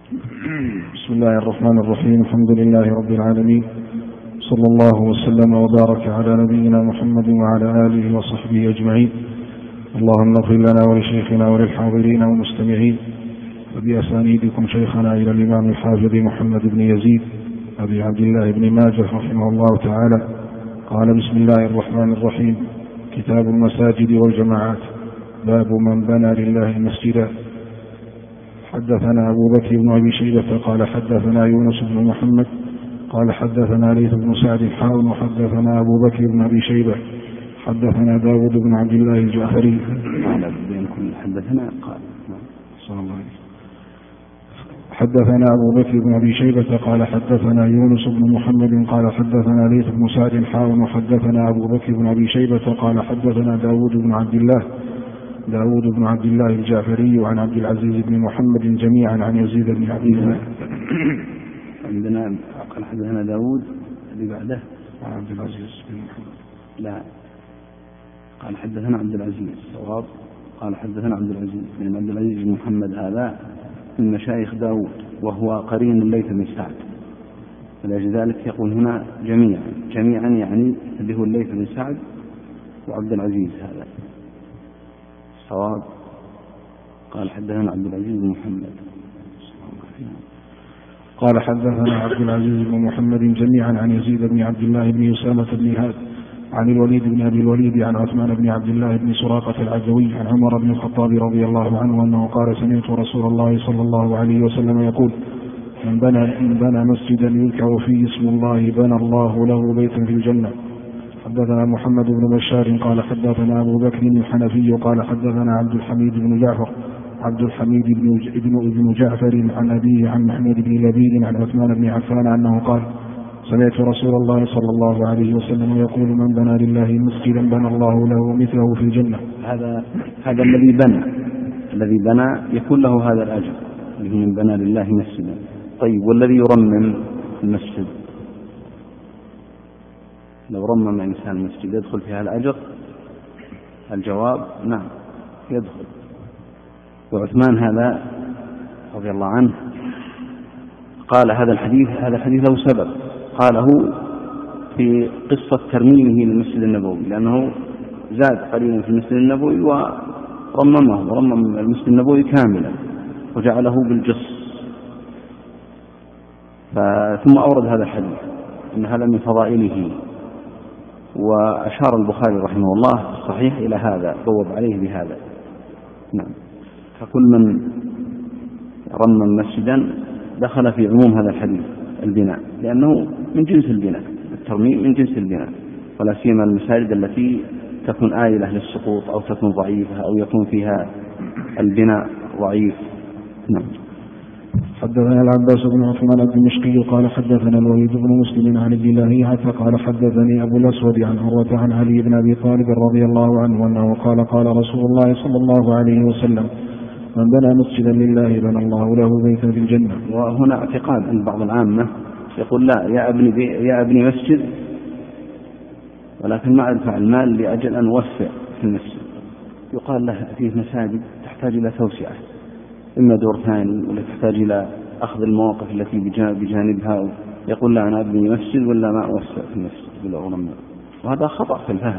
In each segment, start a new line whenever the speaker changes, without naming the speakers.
بسم الله الرحمن الرحيم. الحمد لله رب العالمين، صلى الله وسلم وبارك على نبينا محمد وعلى آله وصحبه أجمعين. اللهم اغفر لنا ولشيخنا وللحاضرين والمستمعين وبأسانيدكم شيخنا إلى الإمام الحافظ محمد بن يزيد أبي عبد الله بن ماجه رحمه الله تعالى. قال: بسم الله الرحمن الرحيم. كتاب المساجد والجماعات. باب من بنى لله مسجدا. حدثنا أبو بكر بن أبي شيبة قال حدثنا يونس بن محمد قال حدثنا ليث بن سعد حاء وحدثنا أبو بكر بن أبي شيبة حدثنا داود بن عبد الله الجعفري حدثنا أبو بكر بن أبي شيبة قال حدثنا يونس بن محمد قال حدثنا ليث بن سعد حاء وحدثنا أبو بكر بن أبي شيبة قال حدثنا داود بن عبد الله الجعفري وعن عبد العزيز بن محمد جميعا عن يزيد بن عبد الله.
عندنا قال حدثنا داود اللي بعده
عبد العزيز بن محمد.
لا، قال حدثنا عبد العزيز صواب. قال حدثنا عبد العزيز لأن عبد العزيز بن محمد هذا من مشايخ داود وهو قرين الليث بن سعد، فلأجل ذلك يقول هنا جميعا يعني اللي هو الليث بن سعد وعبد العزيز هذا صواب. قال حدثنا عبد العزيز بن محمد
قال حدثنا عبد العزيز بن محمد جميعا عن يزيد بن عبد الله بن أسامة بن هاد عن الوليد بن أبي الوليد عن عثمان بن عبد الله بن سراقة العدوي عن عمر بن الخطاب رضي الله عنه أنه قال: سمعت رسول الله صلى الله عليه وسلم يقول: من بنى مسجدا يذكر فيه اسم الله بنى الله له بيتا في الجنة. حدثنا محمد بن بشار قال حدثنا أبو بكر الحنفي قال حدثنا عبد الحميد بن جعفر عن أبيه عن محمود بن لبيد عن عثمان بن عفان أنه قال: سمعت رسول الله صلى الله عليه وسلم يقول: من بنى لله مسجدا بنى الله له مثله في الجنة.
هذا الذي بنى يكون له هذا الأجر، من بنى لله مسجدا. طيب، والذي يرمم المسجد لو رمم إنسان مسجد يدخل فيها الأجر؟ الجواب نعم يدخل. وعثمان هذا رضي الله عنه قال هذا الحديث له سبب، قاله في قصة ترميمه للمسجد النبوي، لأنه زاد قليلا في المسجد النبوي ورمم المسجد النبوي كاملا وجعله بالجص، ثم أورد هذا الحديث إن هذا من فضائله. وأشار البخاري رحمه الله الصحيح إلى هذا، بوب عليه بهذا. نعم، فكل من رمم مسجدا دخل في عموم هذا الحديث البناء، لأنه من جنس البناء، الترميم من جنس البناء، ولا سيما المساجد التي تكون آيلة للسقوط أو تكون ضعيفة أو يكون فيها البناء ضعيف. نعم.
حدثنا العباس بن عثمان الدمشقي قال حدثنا الوليد بن مسلم عن ابن لهيعة قال حدثني أبو الأسود عن عروة عن علي بن أبي طالب رضي الله عنه أنه قال رسول الله صلى الله عليه وسلم: من بنى مسجدا لله بنى الله له بيتا في الجنة.
وهنا اعتقاد عند بعض العامة يقول: لا، يا ابني مسجد، ولكن ما أدفع المال لأجل أن أوسع في المسجد. يقال له فيه مساجد تحتاج إلى توسعة، إما دور ثاني ولا تحتاج إلى أخذ المواقف التي بجانبها. يقول: لا، أنا أبني مسجد ولا ما أوسع في المسجد بالعلماء. وهذا خطأ في الفهم.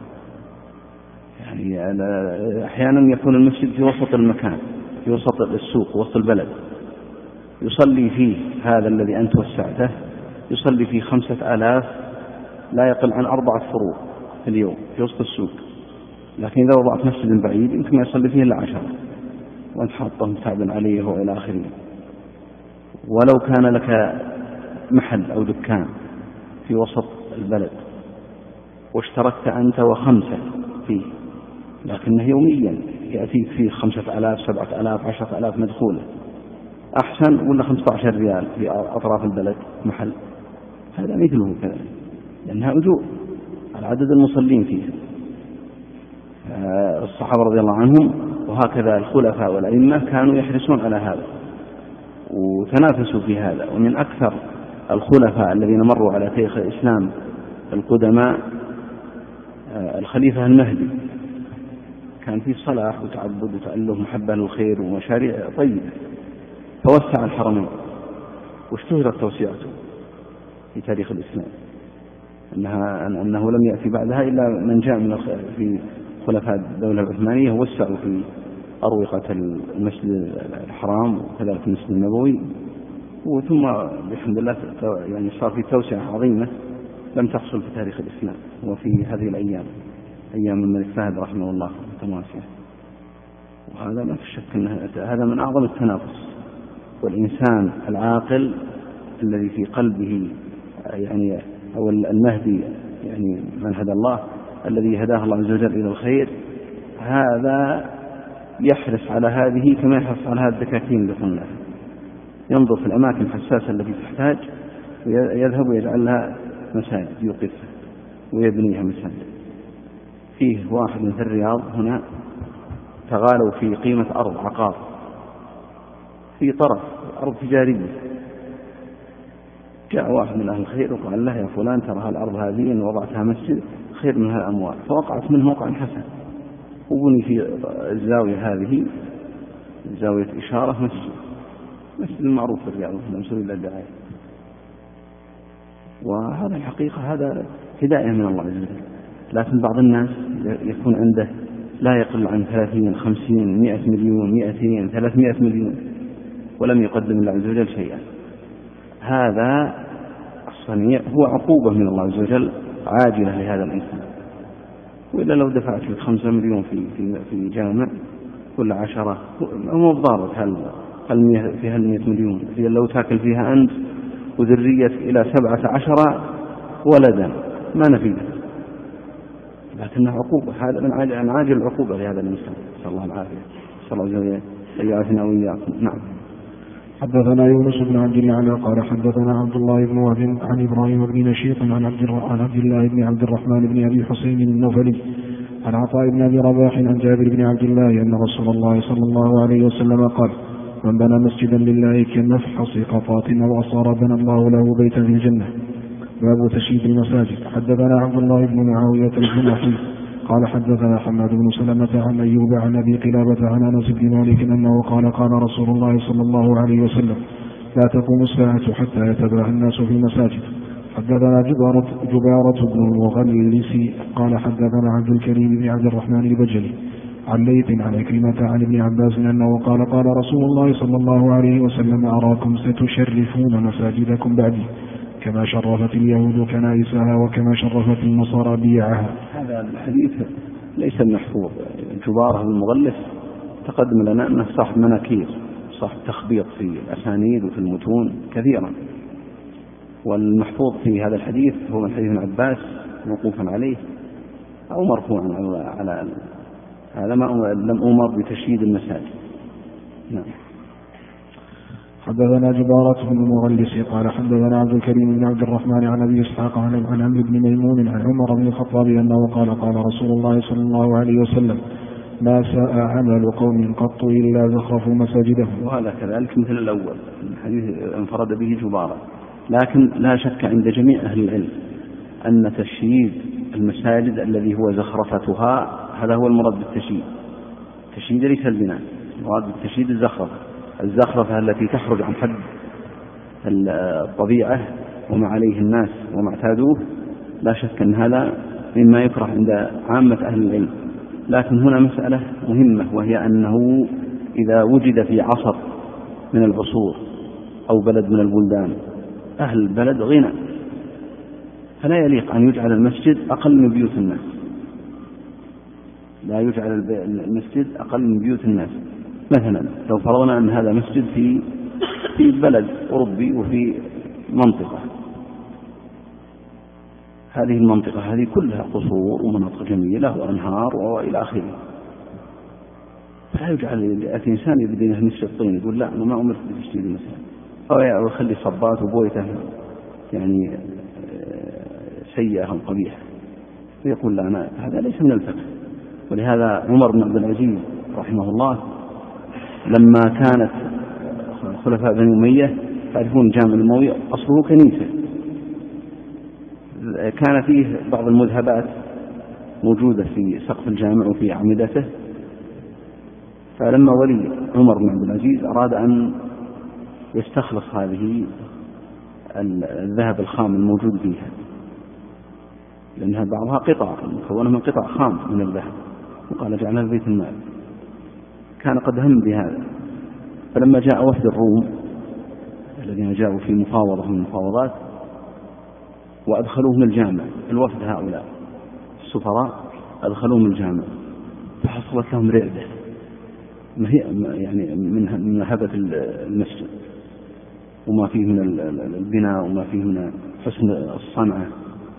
يعني أحيانا يكون المسجد في وسط المكان، في وسط السوق، وسط البلد، يصلي فيه هذا الذي أنت وسعته يصلي فيه 5000 لا يقل عن 4 فروع في اليوم في وسط السوق. لكن إذا وضعت مسجد بعيد يمكن ما يصلي فيه إلا 10، وأنت حاطه متعب عليه وإلى آخره. ولو كان لك محل أو دكان في وسط البلد واشتركت أنت و5 فيه، لكنه يوميا يأتيك فيه 5000 7000 10,000 مدخولة، أحسن ولا 15 ريال في أطراف البلد محل؟ هذا مثله كذلك، لأنها أجور على عدد المصلين فيه. الصحابة رضي الله عنهم وهكذا الخلفاء والأئمة كانوا يحرصون على هذا وتنافسوا في هذا. ومن أكثر الخلفاء الذين مروا على شيخ الإسلام القدماء الخليفة المهدي، كان فيه صلاح وتعبد وتأله محبة للخير ومشاريع طيبة، توسع الحرمين، واشتهرت توسعته في تاريخ الإسلام، أنه لم يأتي بعدها إلا من جاء من في خلفاء الدولة العثمانية وسعوا في أروقة المسجد الحرام وكذلك المسجد النبوي، وثم بحمد الله يعني صار في توسعة عظيمة لم تحصل في تاريخ الإسلام وفي هذه الأيام، أيام الملك فهد رحمه الله متماسية. وهذا ما في شك أن هذا من أعظم التنافس. والإنسان العاقل الذي في قلبه يعني أو المهدي يعني من هدى الله الذي هداه الله عز وجل إلى الخير، هذا يحرص على هذه كما يحرص على هذه الدكاكين اللي قلنا، ينظر في الأماكن الحساسة التي تحتاج ويذهب ويجعل لها مساجد يوقفها ويبنيها مساجد. فيه واحد من الرياض هنا تغالوا في قيمة أرض عقار في طرف أرض تجارية، جاء واحد من أهل الخير وقال له يا فلان ترى الأرض هذه إن وضعتها مسجد خير من هالأموال، فوقعت منه موقع حسن وبني في الزاوية هذه زاوية إشارة مسجد المعروف في الرياض لا مسوي إلا الدعاية. وهذا الحقيقة هذا هداية من الله عز وجل. لكن بعض الناس يكون عنده لا يقل عن 30 50 100 مليون 200 300 مليون ولم يقدم الله عز وجل شيئا. هذا الصنيع هو عقوبة من الله عز وجل عاجلة لهذا الإنسان. وإلا لو دفعت لك 5 مليون في جامع كل 10 مو بضارة في هال 100 مليون هي لو تاكل فيها أنت وذرية إلى 17 ولدا ما نفيده، لكنها عقوبة. هذا من عاجل العقوبة لهذا الإنسان. نسأل الله العافية. نسأل الله عز وجل أن يعافينا وإياكم. نعم.
حدثنا يونس بن عبد الله قال حدثنا عبد الله بن وهب عن إبراهيم بن نشيط عن عبد الله بن عبد الرحمن بن أبي حسين النوفلي عن عطاء بن أبي رباح عن جابر بن عبد الله أن رسول الله صلى الله عليه وسلم قال من بنى مسجدا لله كمفحص قطاط أو أصار بنى الله له بيتا في الجنة. باب تشييد المساجد. حدثنا عبد الله بن معاوية الجمحي قال حدثنا حماد بن سلمة عن أيوب عن أبي قلابة عن أنس بن مالك أنه قال قال رسول الله صلى الله عليه وسلم لا تقوم الساعة حتى يتباهى الناس في المساجد. حدثنا جبارة بن المغلس قال حدثنا عبد الكريم بن عبد الرحمن البجلي عن ليث عن عكرمة عن ابن عباس أنه قال قال رسول الله صلى الله عليه وسلم أراكم ستشرفون مساجدكم بعدي كما شرفت اليهود كنائسها وكما شرفت النصارى بيعها.
هذا الحديث ليس محفوظ. جبارة بن المغلس تقدم لنا أنه صاحب مناكير، صاحب تخبيط في الأسانيد وفي المتون كثيرا، والمحفوظ في هذا الحديث هو من حديث ابن عباس موقوفا عليه أو مرفوعا على هذا ما لم أمر بتشييد المساجد. نعم.
حدثنا جبارة بن المغلس قال حدثنا عبد الكريم بن عبد الرحمن عن أبي إسحاق عن عمرو بن ميمون عن عمر بن الخطاب أنه قال قال رسول الله صلى الله عليه وسلم ما ساء عمل قوم قط إلا زخرفوا مساجدهم.
وهذا كذلك مثل الأول الحديث انفرد به جبارة. لكن لا شك عند جميع أهل العلم أن تشييد المساجد الذي هو زخرفتها هذا هو المراد بالتشييد. التشييد ليس البناء، المراد بالتشييد الزخرفة التي تخرج عن حد الطبيعة وما عليه الناس وما اعتادوه. لا شك أن هذا مما يكره عند عامة أهل العلم. لكن هنا مسألة مهمة، وهي أنه إذا وجد في عصر من العصور أو بلد من البلدان أهل البلد غنى، فلا يليق أن يجعل المسجد أقل من بيوت الناس. لا يجعل المسجد أقل من بيوت الناس. مثلا لو فرضنا أن هذا مسجد في بلد أوروبي وفي منطقة، هذه المنطقة هذه كلها قصور ومناطق جميلة وأنهار وإلى آخره، فلا يجعل الإنسان يبدأ مسجد طين يقول لا أنا ما أمرت بتشييد المسجد، أو يخلي صبات وبويته يعني سيئة أو قبيحة ويقول لا أنا هذا ليس من الفقه. ولهذا عمر بن عبد العزيز رحمه الله لما كانت خلفاء بني أمية تعرفون الجامع الأموي أصله كنيسة، كان فيه بعض المذهبات موجودة في سقف الجامع وفي أعمدته. فلما ولي عمر بن عبد العزيز أراد أن يستخلص هذه الذهب الخام الموجود فيها، لأنها بعضها قطع مكونة من قطع خام من الذهب، وقال جعلها بيت المال. كان قد هم بهذا، فلما جاء وفد الروم الذين جاءوا في مفاوضة من المفاوضات وأدخلوهم الجامع، الوفد هؤلاء السفراء أدخلوهم الجامع، فحصلت لهم رعدة يعني من هبة المسجد وما فيه من البناء وما فيه من حسن الصنعة.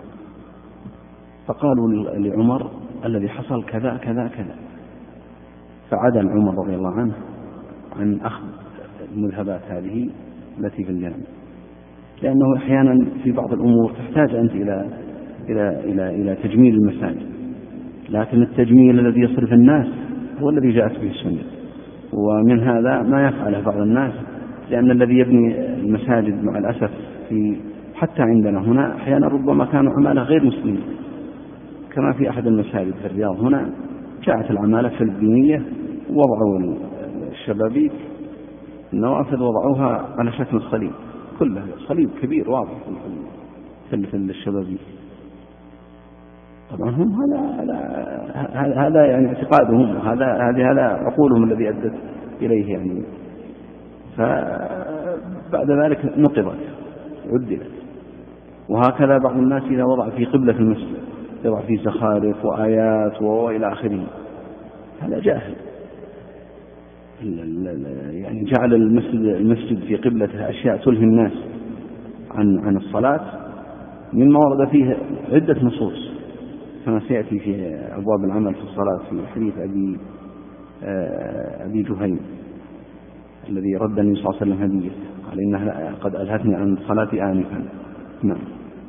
فقالوا لعمر الذي حصل كذا كذا كذا، فعدل عمر رضي الله عنه عن أخذ المذهبات هذه التي في الجامع، لأنه أحيانا في بعض الأمور تحتاج أنت إلى تجميل المساجد، لكن التجميل الذي يصرف الناس هو الذي جاءت به السنة. ومن هذا ما يفعله بعض الناس، لأن الذي يبني المساجد مع الأسف حتى عندنا هنا أحيانا ربما كانوا عمالة غير مسلمين، كما في أحد المساجد في الرياض هنا جاءت العمالة الفلبينية وضعوا الشبابيك النوافذ وضعوها على شكل صليب، كلها صليب كبير واضح في الشبابيك. طبعا هم هذا يعني اعتقادهم، هذا عقولهم الذي أدت إليه يعني. فبعد ذلك نقضت عدلت. وهكذا بعض الناس إذا وضع في قبلة المسجد يضع فيه زخارف وآيات وإلى آخره، هذا جاهل. يعني جعل المسجد في قبلته أشياء تلهي الناس عن الصلاة، مما ورد فيه عدة نصوص كما سيأتي في أبواب العمل في الصلاة في حديث أبي جهيم الذي رد النبي صلى الله عليه وسلم هدية، قال إنها قد ألهتني عن الصلاة آنفا. نعم.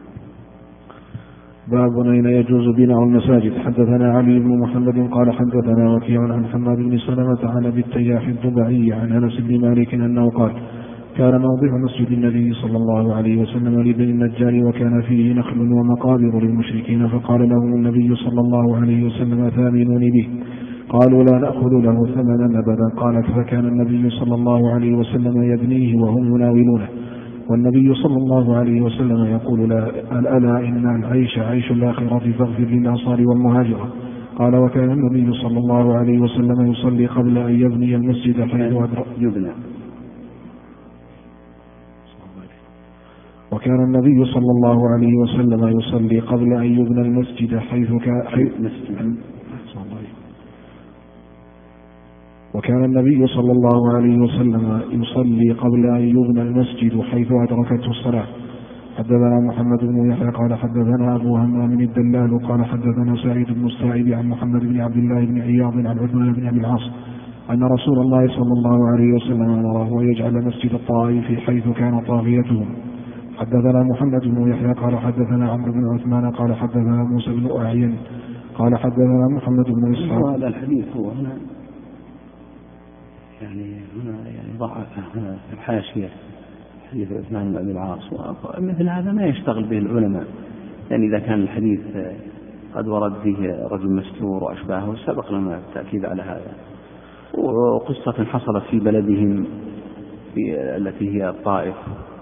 باب أين يجوز بناء المساجد. حدثنا علي بن محمد قال حدثنا وكيع عن حماد بن سلمة عن أبي التياح الضبعي عن أنس بن مالك أنه قال كان موضع مسجد النبي صلى الله عليه وسلم لبني النجار وكان فيه نخل ومقابر للمشركين، فقال لهم النبي صلى الله عليه وسلم ثامنوني به، قالوا لا نأخذ له ثمنا أبدا. قالت فكان النبي صلى الله عليه وسلم يبنيه وهم يناولونه، والنبي صلى الله عليه وسلم يقول ألا إن العيش عيش الآخرة فاغفر للأنصار والمهاجرة. قال وكان النبي صلى الله عليه وسلم يصلي قبل أن يبني المسجد حيث يبنى. وكان النبي صلى الله عليه وسلم يصلي قبل أن يبنى المسجد وكان النبي صلى الله عليه وسلم يصلي قبل أن يبنى المسجد حيث أدركته الصلاة. حدثنا محمد بن يحيى قال حدثنا أبو همام الدلال قال حدثنا سعيد بن السائب عن محمد بن عبد الله بن عياض عن عثمان بن أبي العاص أن رسول الله صلى الله عليه وسلم أمره أن يجعل مسجد الطائف حيث كان طاغيتهم. حدثنا محمد بن يحيى قال حدثنا عمرو بن عثمان قال حدثنا موسى بن أعين قال حدثنا محمد بن إسحاق.
هذا الحديث هو هنا يعني ضعف في الحاشية حديث عثمان بن أبي العاص، مثل هذا ما يشتغل به العلماء، يعني إذا كان الحديث قد ورد فيه رجل مستور وأشباهه سبق لنا التأكيد على هذا، وقصة حصلت في بلدهم التي هي الطائف،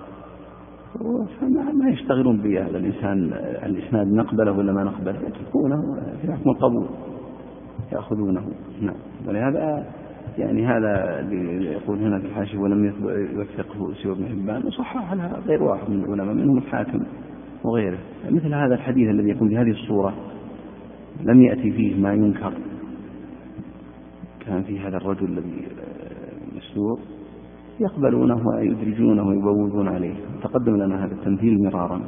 فما يشتغلون بهذا الإنسان الإسناد نقبله ولا ما نقبله، يتركونه في حكم القبول يأخذونه. نعم. ولهذا يعني هذا اللي يقول هنا في الحاشية ولم يوثقه سوى ابن حبان وصحح على غير واحد من العلماء منهم الحاكم وغيره. مثل هذا الحديث الذي يكون بهذه الصورة لم يأتي فيه ما ينكر، كان في هذا الرجل الذي مسلوق يقبلونه ويدرجونه ويبوذون عليه. تقدم لنا هذا التمثيل مرارا.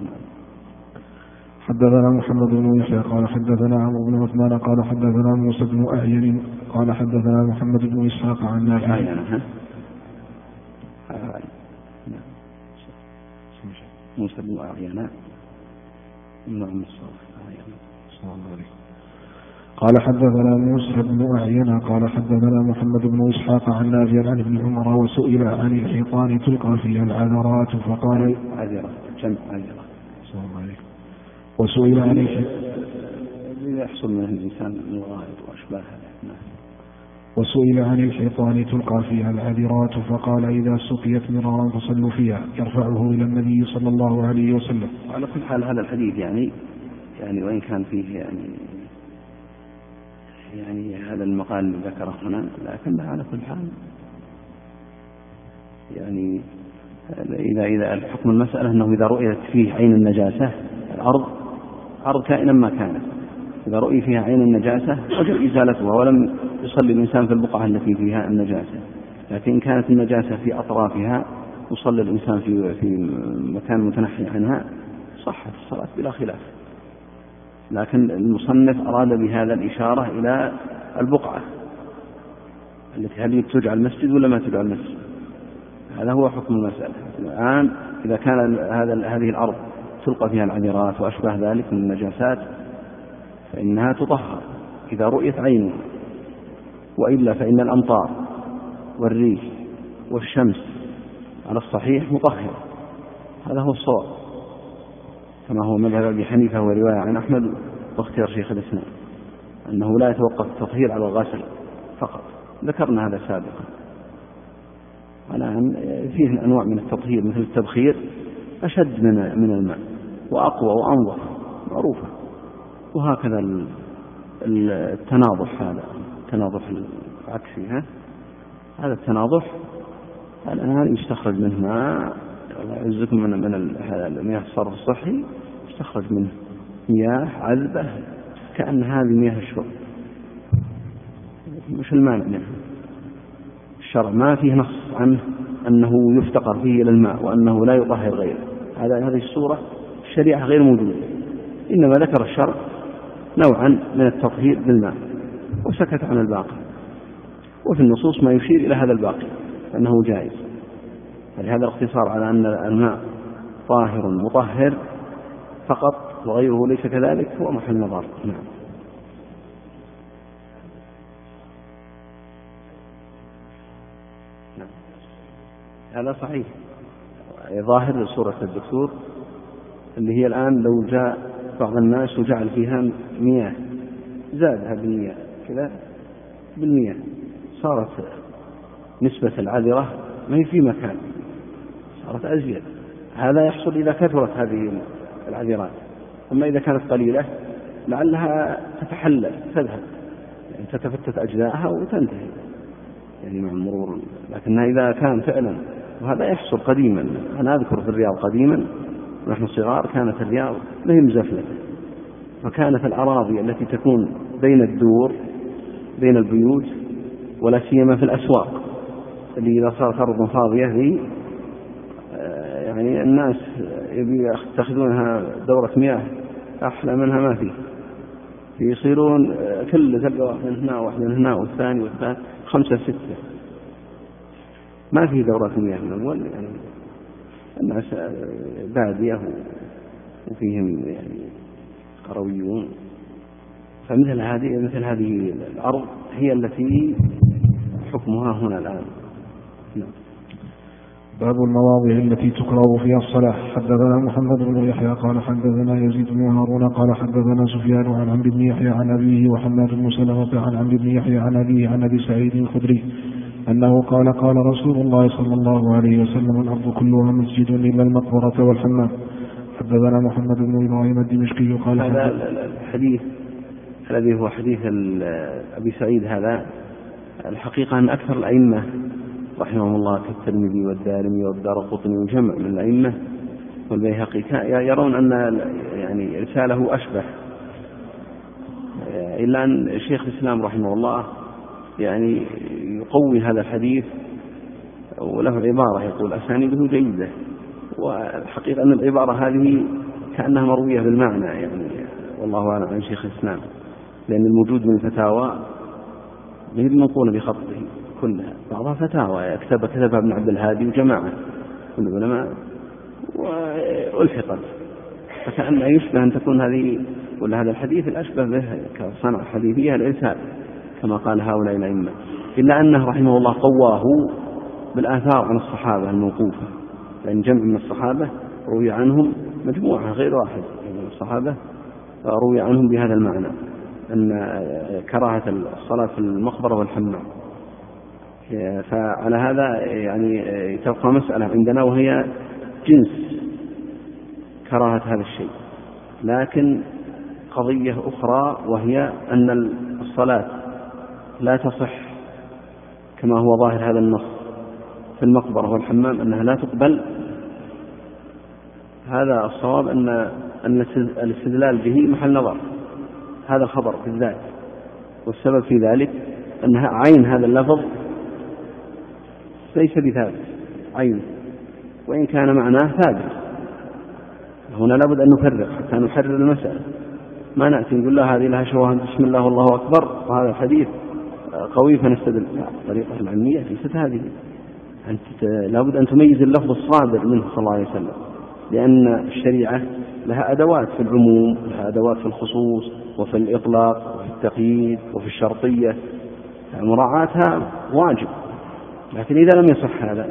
حدثنا محمد بن يحيى قال حدثنا عمرو بن عثمان قال حدثنا موسى بن أعين قال حدثنا محمد بن إسحاق عن نافع.
موسى بن أعين
قال حدثنا موسى بن أعين قال حدثنا محمد بن إسحاق عن نافع عن ابن عمر وسئل عن الحيطان تلقى فيها العذرات فقال
عذرة جمع عذرة.
وسئل عن
يحصل من الإنسان من الغائط وأشباه هذا.
وسئل عن الحيطان تلقى فيها العذرات فقال إذا سقيت مرارا فصلوا فيها، يرفعه إلى النبي صلى الله عليه وسلم.
على كل حال هذا الحديث يعني وإن كان فيه يعني هذا المقال اللي ذكره هنا، لكن على كل حال يعني إذا الحكم المسألة أنه إذا رؤيت فيه عين النجاسة، الأرض كائنا ما كانت، إذا رؤي فيها عين النجاسة وجب إزالتها ولم يصلي الإنسان في البقعة التي فيها النجاسة. لكن كانت النجاسة في أطرافها يصلي الإنسان في مكان متنحي عنها، صحت الصلاة بلا خلاف. لكن المصنف أراد بهذا الإشارة إلى البقعة التي هل تجعل مسجد ولا ما تجعل مسجد، هذا هو حكم المسألة. الآن إذا كان هذه الأرض تلقى فيها العذرات وأشبه ذلك من النجاسات فإنها تطهر إذا رؤيت عينها، وإلا فإن الأمطار والريح والشمس على الصحيح مطهرة. هذا هو الصواب كما هو مذهب أبي حنيفة ورواية عن أحمد واختيار شيخ الإسلام، أنه لا يتوقف التطهير على الغسل فقط. ذكرنا هذا سابقا. الآن فيه أنواع من التطهير مثل التبخير أشد من الماء وأقوى وأنظف معروفة. وهكذا التناضح، هذا التناضح العكسي، هذا التناضح الآن يستخرج منه ماء، يعزكم من المياه الصرف الصحي، يستخرج منه مياه عذبة كأن هذه مياه الشرب، مش المانع منها. الشرع ما فيه نص عنه أنه يفتقر فيه إلى الماء وأنه لا يطهر غيره، هذه الصورة الشريعة غير موجودة. إنما ذكر الشرع نوعا من التطهير بالماء وسكت عن الباقي، وفي النصوص ما يشير إلى هذا الباقي أنه جائز. فلهذا الاختصار على أن الماء طاهر مطهر فقط وغيره ليس كذلك هو محل نظر. نعم. هذا صحيح، ظاهر صورة الدكتور اللي هي الآن لو جاء بعض الناس وجعل فيها مياه زادها بالمياه كذا بالمياه، صارت نسبة العذرة ما هي في مكان، صارت أزيد. هذا يحصل إذا كثرت هذه العذرات، أما إذا كانت قليلة لعلها تتحلل تذهب، يعني تتفتت أجزائها وتنتهي يعني مع المرور. لكنها إذا كان فعلا، وهذا يحصل قديما، أنا أذكر في الرياض قديما ونحن صغار كانت الرياض لهم زفلة، فكانت الأراضي التي تكون بين الدور بين البيوت ولا سيما في الأسواق اللي إذا صارت أرض فاضية ذي يعني الناس يتخذونها دورة مياه أحلى منها ما فيه، يصيرون كل تلقى واحد هنا واحد هنا والثاني والثالث 5 6، ما في دورات مياه من أول. يعني الناس بادية وفيهم يعني قرويون، فمثل هذه الأرض هي التي حكمها هنا الآن. نعم.
باب المواضع التي تكره فيها الصلاة. حدثنا محمد بن يحيى قال حدثنا يزيد بن هارون قال حدثنا سفيان عن عمرو بن يحيى عن أبيه وحماد بن سلمة عن عمرو بن يحيى عن أبيه عن أبي سعيد الخدري أنه قال قال رسول الله صلى الله عليه وسلم الأرض كلها مسجد إلا المقبرة والحمام. حدثنا محمد بن إبراهيم الدمشقي قال
هذا الحديث الذي هو حديث أبي سعيد، هذا الحقيقة أن أكثر الأئمة رحمهم الله كالترمذي والدارمي والدارقطني وجمع من الأئمة والبيهقي يرون أن يعني رساله أشبه، إلا أن شيخ الإسلام رحمه الله يعني يقوي هذا الحديث وله عبارة يقول أسانيده جيدة، والحقيقة أن العبارة هذه كأنها مروية بالمعنى يعني، والله أعلم عن شيخ الإسلام، لأن الموجود من الفتاوى غير منقولة بخطه كلها، بعضها فتاوى كتبها ابن عبد الهادي وجماعة من العلماء والحقت، فكأنها يشبه أن تكون هذه ولا هذا الحديث الأشبه به كصنع حديثية الإرسال كما قال هؤلاء الأئمة، إلا أنه رحمه الله قواه بالآثار عن الصحابة الموقوفة، لأن جمع من الصحابة روي عنهم مجموعة غير واحد من الصحابة روي عنهم بهذا المعنى أن كراهة الصلاة في المقبرة والحمام. فعلى هذا يعني تبقى مسألة عندنا وهي جنس كراهة هذا الشيء. لكن قضية أخرى وهي أن الصلاة لا تصح كما هو ظاهر هذا النص في المقبرة والحمام أنها لا تقبل. هذا الصواب أن الاستدلال به محل نظر، هذا الخبر بالذات، والسبب في ذلك أن عين هذا اللفظ ليس بثابت عين، وإن كان معناه ثابت. هنا لابد أن نفرق حتى نحرر المسألة، ما نأتي نقول له هذه لها شواهد بسم الله والله أكبر وهذا الحديث قوي فنستدل. الطريقة العلمية ليست هذه، أنت لابد أن تميز اللفظ الصادر منه صلى الله عليه وسلم، لأن الشريعة لها أدوات في العموم، لها أدوات في الخصوص وفي الإطلاق وفي التقييد وفي الشرطية، مراعاتها واجب. لكن إذا لم يصح هذا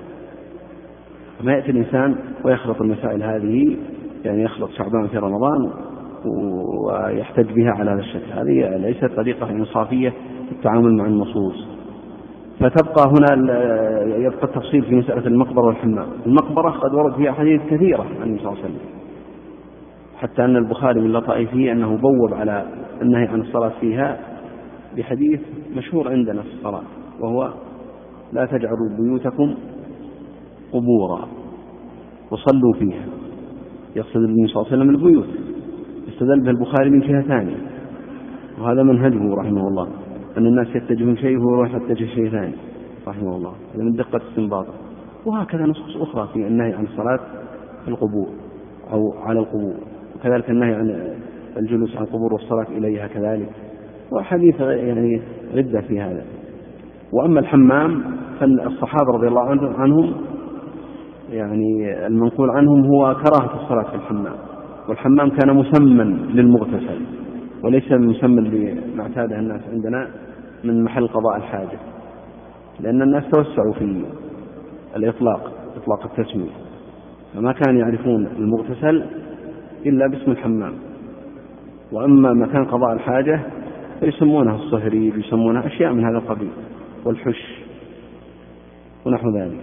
ما يأتي الإنسان ويخلط المسائل هذه، يعني يخلط شعبان في رمضان ويحتج بها على هذا الشكل. هذه ليست طريقة إنصافية في التعامل مع النصوص. فتبقى هنا يبقى التفصيل في مسألة المقبرة والحمام. المقبرة قد ورد فيها حديث كثيرة عن النبي صلى الله عليه وسلم، حتى أن البخاري من لطائفه أنه بوب على النهي عن الصلاة فيها بحديث مشهور عندنا في الصلاة، وهو لا تجعلوا بيوتكم قبورا وصلوا فيها. يقصد النبي صلى الله عليه وسلم البيوت، استدل به البخاري من جهة ثانية، وهذا منهجه رحمه الله، أن الناس يتجهون شيء وهو يروح يتجه شيء ثاني رحمه الله، هذا من دقة استنباطه. وهكذا نصوص أخرى في النهي عن الصلاة في القبور أو على القبور، وكذلك النهي عن الجلوس عن القبور والصلاة إليها كذلك، وحديث يعني عدة في هذا. وأما الحمام فالصحابة رضي الله عنهم يعني المنقول عنهم هو كراهة الصلاة في الحمام، والحمام كان مسمى للمغتسل وليس مسمى لما اعتاده الناس عندنا من محل قضاء الحاجة، لأن الناس توسعوا في الإطلاق، إطلاق التسمية، فما كانوا يعرفون المغتسل إلا باسم الحمام. وأما مكان قضاء الحاجة فيسمونه الصهري، يسمونه أشياء من هذا القبيل، والحش ونحو ذلك.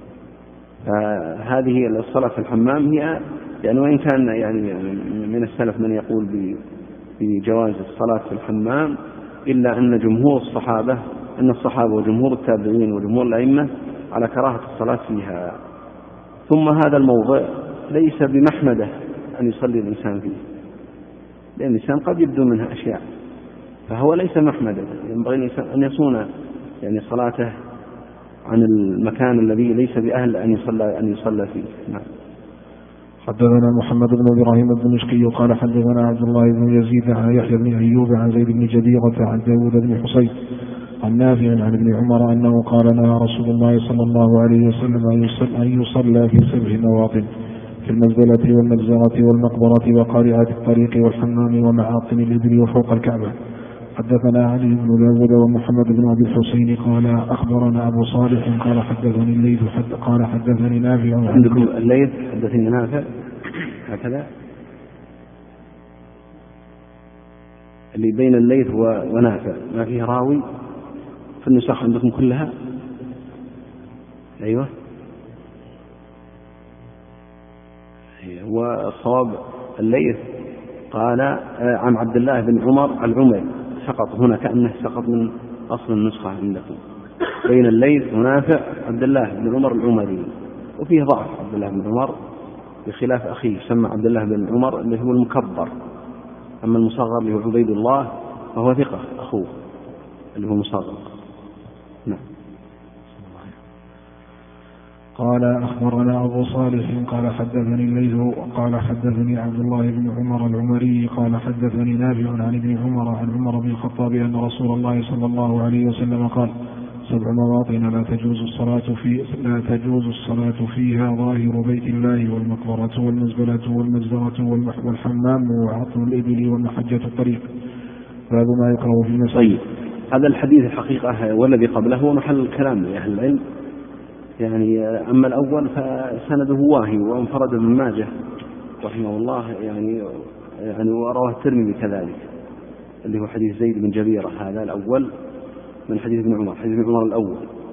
فهذه الصلاة في الحمام هي يعني، وإن كان يعني من السلف من يقول بجواز الصلاة في الحمام، إلا أن جمهور الصحابة، أن الصحابة وجمهور التابعين وجمهور الأئمة على كراهة الصلاة فيها. ثم هذا الموضع ليس بمحمده أن يصلي الإنسان فيه، لأن الإنسان قد يبدو منها أشياء، فهو ليس محمدا. ينبغي أن يصون يعني صلاته عن المكان الذي ليس بأهل أن يصلى فيه. نعم.
حدثنا محمد بن إبراهيم الدمشقي قال حدثنا عبد الله بن يزيد عن يحيى بن أيوب عن زيد بن جديرة عن داود بن حسين عن نافع عن ابن عمر أنه قال نهى رسول الله صلى الله عليه وسلم أن يصلى في 7 مواطن: في المزبلة والمجزرة والمقبرة وقارعة الطريق والحمام ومعاطن الإبل وفوق الكعبة. حدثنا علي بن داود ومحمد بن أبي الحسين قال أخبرنا أبو صالح قال حدثني الليث قال حدثني نافع.
عندكم الليث حدثني نافع هكذا، اللي بين الليث ونافع ما فيه راوي في النسخ عندكم كلها؟ أيوة. والصواب الليث قال عن عبد الله بن عمر العمري، سقط هنا كأنه سقط من أصل النسخة عندكم. بين الليث ونافع عبد الله بن عمر العمري، وفيه ضعف عبد الله بن عمر بخلاف أخيه سمى عبد الله بن عمر اللي هو المكبر، أما المصغر اللي هو عبيد الله فهو ثقة أخوه اللي هو المصغر. نعم.
قال أخبرنا أبو صالح قال حدثني الليث قال حدثني عبد الله بن عمر العمري قال حدثني نافع عن ابن عمر عن عمر بن الخطاب أن رسول الله صلى الله عليه وسلم قال: 7 مواطن لا تجوز الصلاة فيها: ظاهر بيت الله والمقبرة والمزبلة والمجزرة والحمام وعطن الإبل والمحجة الطريق. باب ما يقرأ في المسجد.
طيب، هذا الحديث الحقيقة والذي قبله هو محل الكلام لأهل العلم، يعني أما الأول فسنده واهي وانفرد ابن ماجه رحمه الله يعني ورواه الترمذي كذلك، اللي هو حديث زيد بن جبيرة هذا الأول من حديث ابن عمر، حديث ابن عمر الأول.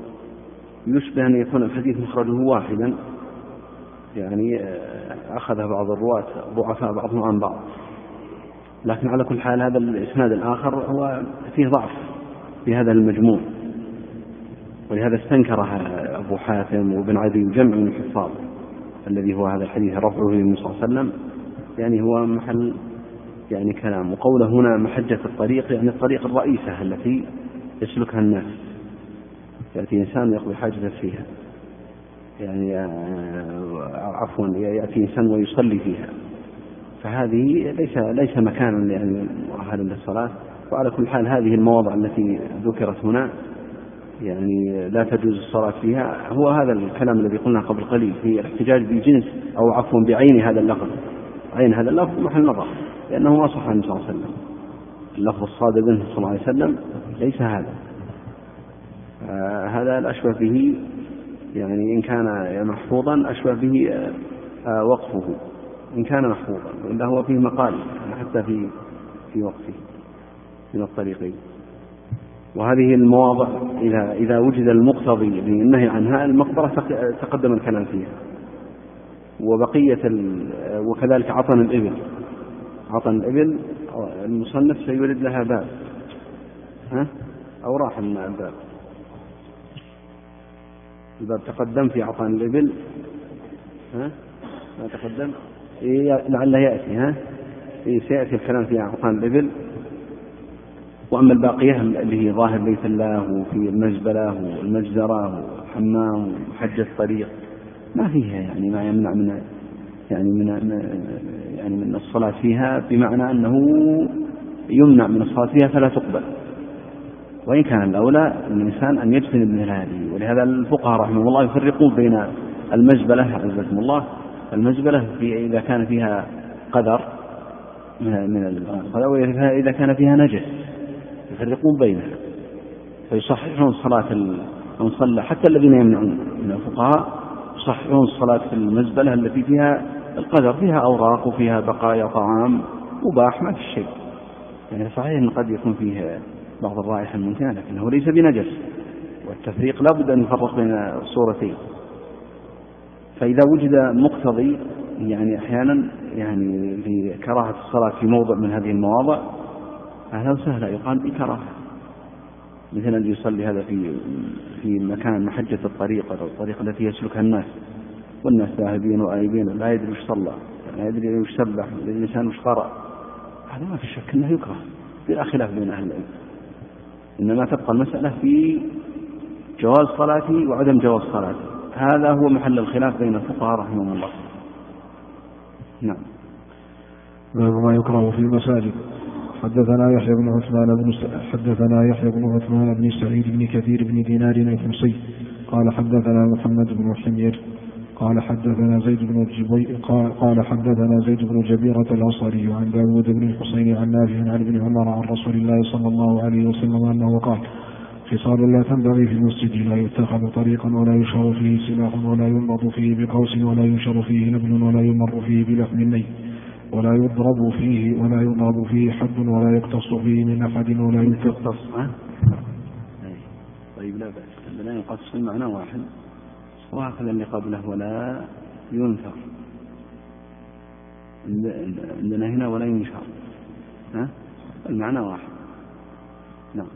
يشبه أن يكون الحديث مخرجه واحدا، يعني أخذ بعض الرواة ضعفاء بعضهم عن بعض، لكن على كل حال هذا الإسناد الآخر هو فيه ضعف في هذا المجموع، ولهذا استنكره أبو حاتم وابن عدي وجمع من الحفاظ الذي هو هذا الحديث رفعه للنبي صلى الله عليه وسلم، يعني هو محل يعني كلام. وقوله هنا محجة الطريق يعني الطريق الرئيسة التي يسلكها الناس، يأتي إنسان يقضي حاجة فيها، يعني عفوا يأتي إنسان ويصلي فيها، فهذه ليس مكانا يعني مؤهلا للصلاة. وعلى كل حال هذه المواضع التي ذكرت هنا يعني لا تجوز الصلاة فيها، هو هذا الكلام الذي قلنا قبل قليل في الاحتجاج بجنس أو عفوا بعين هذا اللفظ، عين هذا اللفظ محل نظر، لأنه ما صح عن النبي صلى الله عليه وسلم، اللفظ الصادر منه صلى الله عليه وسلم ليس هذا. هذا الأشبه به يعني إن كان محفوظا أشبه به وقفه إن كان محفوظا، وإلا هو فيه مقال حتى في وقفه من الطريقين. وهذه المواضع إذا وجد المقتضي للنهي عنها، المقبرة تقدم الكلام فيها، وبقية وكذلك عطن الإبل المصنف سيورد لها باب، أو راح من الباب تقدم في عطن الإبل، ما تقدم لعله يأتي سيأتي الكلام في عطن الإبل. وأما الباقية اللي هي ظاهر بيت الله وفي المزبلة والمجزرة وحمام وحج الطريق ما فيها يعني ما يمنع من الصلاة فيها، بمعنى أنه يمنع من الصلاة فيها فلا تقبل، وإن كان الأولى الإنسان أن يجتنب من هذه. ولهذا الفقهاء رحمه الله يفرقون بين المزبلة عزكم الله، المزبلة إذا كان فيها قدر من القدر، وإذا كان فيها نجس يفرقون بينها، فيصححون صلاة المصلى. حتى الذين يمنعون من الفقهاء يصححون الصلاة في المزبلة التي فيها القدر، فيها أوراق وفيها بقايا طعام مباح ما في شيء، يعني صحيح أن قد يكون فيه بعض الرائحة المنتنة لكنه ليس بنجس، والتفريق لا بد أن يفرق بين الصورتين. فإذا وجد مقتضي يعني أحيانا يعني لكراهة الصلاة في موضع من هذه المواضع أهلا وسهلا يقال بكراهة، مثل أن يصلي هذا في مكان محجة الطريق أو الطريق التي يسلكها الناس، والناس ذاهبين وآيبين لا يدري وش صلى، لا يدري وش سبح، الإنسان وش قرأ، هذا ما في شك أنه يكره، بلا خلاف بين أهل العلم. إنما تبقى المسألة في جواز صلاته وعدم جواز صلاته، هذا هو محل الخلاف بين الفقهاء رحمهم الله. نعم.
باب ما يكره في المساجد. حدثنا يحيى بن عثمان بن سعيد بن كثير بن دينار الحمصي قال حدثنا محمد بن حمير قال حدثنا زيد بن جبيرة الأنصاري عن داود بن الحسين عن نافع عن ابن عمر عن رسول الله صلى الله عليه وسلم أنه قال: خصال لا تنبغي في المسجد: لا يتخذ طريقا، ولا يشار فيه سلاح، ولا ينبض فيه بقوس، ولا ينشر فيه نبل، ولا يمر فيه بلحم النيل، ولا يضرب فيه حد، ولا يقتص فيه من أحد، ولا يقتص.
طيب لا بأس، لا يقتص المعنى واحد، وهكذا اللي قبله ولا ينثر عندنا هنا ولا ينشر، المعنى واحد. نعم.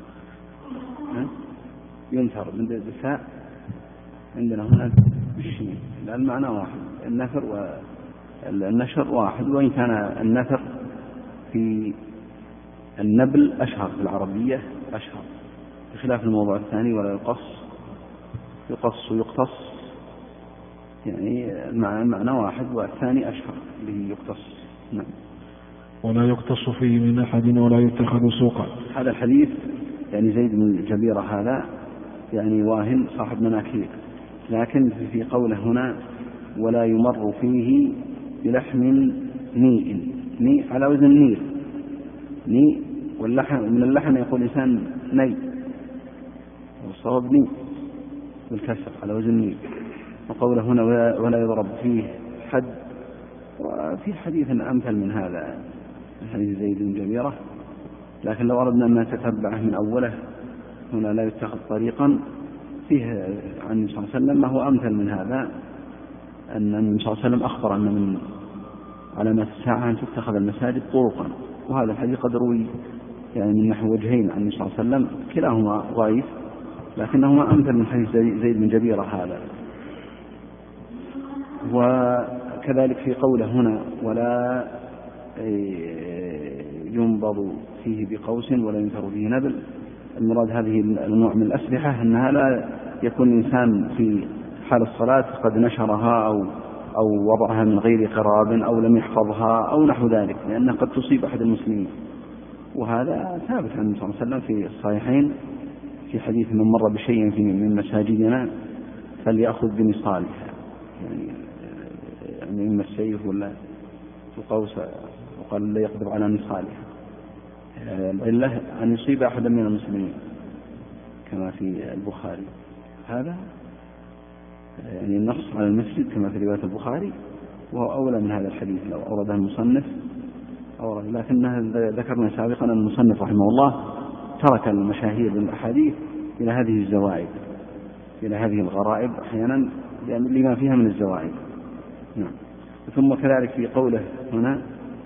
ينثر من الدفاع عندنا هنا بالشين، لا المعنى واحد، النثر والنشر واحد، وإن كان النثر في النبل أشهر في العربية أشهر، بخلاف الموضوع الثاني ولا يقص ويقتص، يعني المعنى واحد، والثاني أشهر اللي يقتص. نعم.
ولا يقتص فيه من أحد، ولا يتخذ سوقا.
هذا الحديث يعني زيد بن جبيرة هذا يعني واهن صاحب مناكير، لكن في قوله هنا ولا يمر فيه بلحم نيء على وزن نيء، واللحم من اللحم يقول إنسان ني، والصواب ني بالكسر على وزن نيء. وقوله هنا ولا يضرب فيه حد، وفي حديث أمثل من هذا حديث زيد بن جبيرة، لكن لو أردنا أن نتتبعه من أوله: هنا لا يتخذ طريقا، فيه عن النبي صلى الله عليه وسلم ما هو أمثل من هذا، أن النبي صلى الله عليه وسلم أخبر أن من علامات الساعة أن تتخذ المساجد طرقا، وهذا الحديث قد روي يعني من نحو وجهين عن النبي صلى الله عليه وسلم، كلاهما ضعيف لكنهما أمثل من حديث زيد بن جبيرة هذا. وكذلك في قوله هنا ولا ينبض فيه بقوس ولا ينثر فيه نبل، المراد هذه النوع من الأسلحة أنها لا يكون الإنسان في حال الصلاة قد نشرها أو وضعها من غير قراب أو لم يحفظها أو نحو ذلك، لأنها قد تصيب أحد المسلمين. وهذا ثابت عن النبي صلى الله عليه وسلم في الصحيحين في حديث من مر بشيء من مساجدنا فليأخذ بنصالها، يعني إما السيف ولا القوس، وقال لا يقدر على نصالها، العلة أن يصيب أحدا من المسلمين كما في البخاري. هذا يعني النص على المسجد كما في رواية البخاري، وهو أولى من هذا الحديث لو أورده المصنف أورد، لكنه ذكرنا سابقا أن المصنف رحمه الله ترك المشاهير من الأحاديث إلى هذه الزوائد، إلى هذه الغرائب أحيانا لما فيها من الزوائد. نعم. ثم كذلك في قوله هنا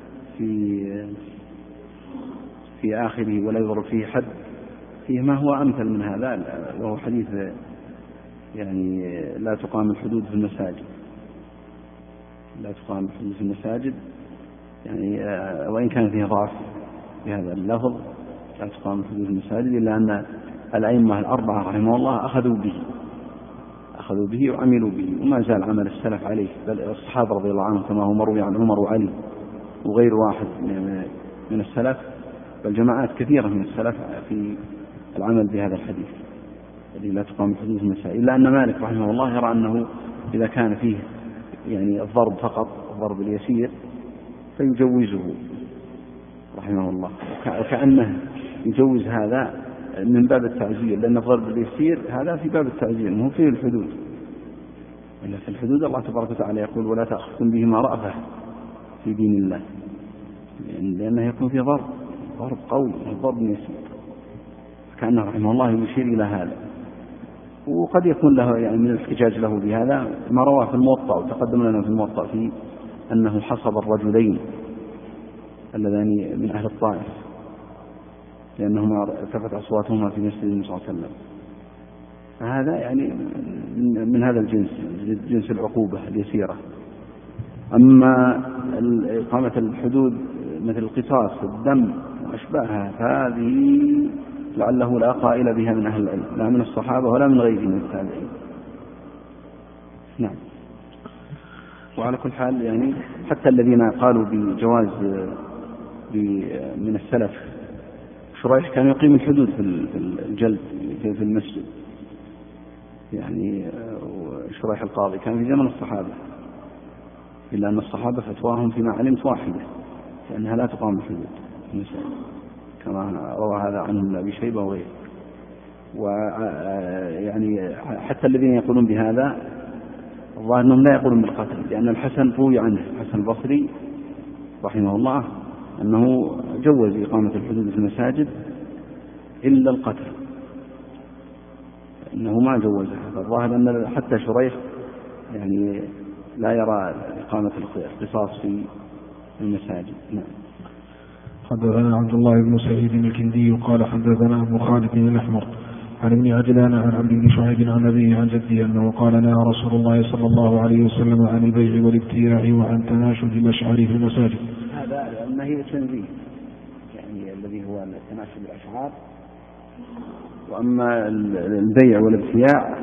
في آخره ولا يضرب فيه حد، فيه ما هو أمثل من هذا، وهو حديث يعني لا تقام الحدود في المساجد، لا تقام الحدود في المساجد، يعني وإن كان فيه ضعف في هذا اللفظ لا تقام الحدود في المساجد، إلا أن الأئمة الأربعة رحمه الله أخذوا به وعملوا به، وما زال عمل السلف عليه، بل الصحابة رضي الله عنهم كما هو مروي عن عمر وعلي وغير واحد من السلف، بل جماعات كثيرة من السلف في العمل بهذا الحديث الذي لا تقام الحدود في المساجد، إلا أن مالك رحمه الله يرى أنه إذا كان فيه يعني الضرب فقط، الضرب اليسير، فيجوزه رحمه الله، وكأنه يجوز هذا من باب التعزير، لأن الضرب اليسير هذا في باب التعزير مو في الحدود، إلا في الحدود الله تبارك وتعالى يقول ولا تأخذكم بهما رأفة في دين الله، لأنه يكون في ضرب قوي، ضرب يسير، كأنه رحمه الله يشير إلى هذا. وقد يكون له يعني من الاحتجاج له بهذا ما رواه في الموطأ، وتقدم لنا في الموطأ في أنه حصب الرجلين اللذان من أهل الطائف لأنهما ارتفعت أصواتهما في مسجد النبي صلى الله عليه وسلم، فهذا يعني من هذا الجنس، جنس العقوبة اليسيرة. أما إقامة الحدود مثل القصاص الدم وأشباهها فهذه لعله لا قائل بها من أهل العلم، لا من الصحابة ولا من غيرهم من التابعين. نعم. وعلى كل حال يعني حتى الذين قالوا بجواز من السلف، شريح كان يقيم الحدود في الجلد في المسجد، يعني شريح القاضي كان في زمن الصحابة، إلا أن الصحابة فتواهم فيما علمت واحدة، لأنها لا تقام الحدود في المسجد كما روى هذا عنهم أبي شيبة وغيره. ويعني حتى الذين يقولون بهذا الظاهر أنهم لا يقولون بالقتل، لأن الحسن روي عنه الحسن البصري رحمه الله أنه جوز إقامة الحدود في المساجد إلا القتل، أنه ما جوزها. الظاهر أن حتى شريح يعني لا يرى إقامة القصاص في المساجد. نعم.
حدثنا عبد الله بن سعيد الكندي قال حدثنا أبو خالد بن الأحمر عن ابن عجلان عن عبد بن شعيب عن أبيه عن جده أنه قال نهى رسول الله صلى الله عليه وسلم عن البيع والابتياع وعن تناشد الأشعار في المساجد.
هذا لأنه هي تنزيه، يعني الذي هو تناشد الأشعار. وأما البيع والابتياع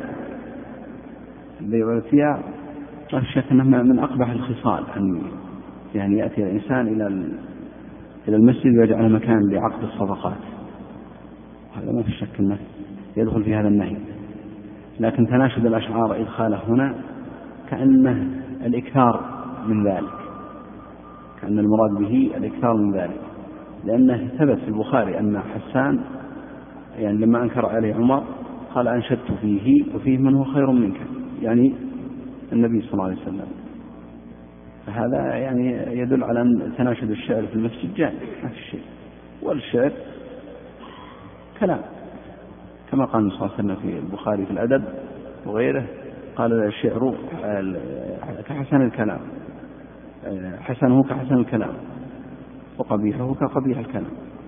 لا شك أنه من أقبح الخصال، يعني يأتي الإنسان إلى المسجد ويجعله مكان لعقد الصفقات، هذا ما في شك أنه يدخل في هذا النهي. لكن تناشد الأشعار إدخاله هنا كأنه الإكثار من ذلك، كأن المراد به الإكثار من ذلك، لأنه ثبت في البخاري أن حسان يعني لما أنكر عليه عمر قال أنشدت فيه وفيه من هو خير منك، يعني النبي صلى الله عليه وسلم. فهذا يعني يدل على أن تناشد الشعر في المسجد جائز، ما في شيء، والشعر كما قال النبي صلى الله عليه وسلم في البخاري في الأدب وغيره، قال الشعر كحسن الكلام، حسنه كحسن الكلام وقبيحه كقبيح الكلام.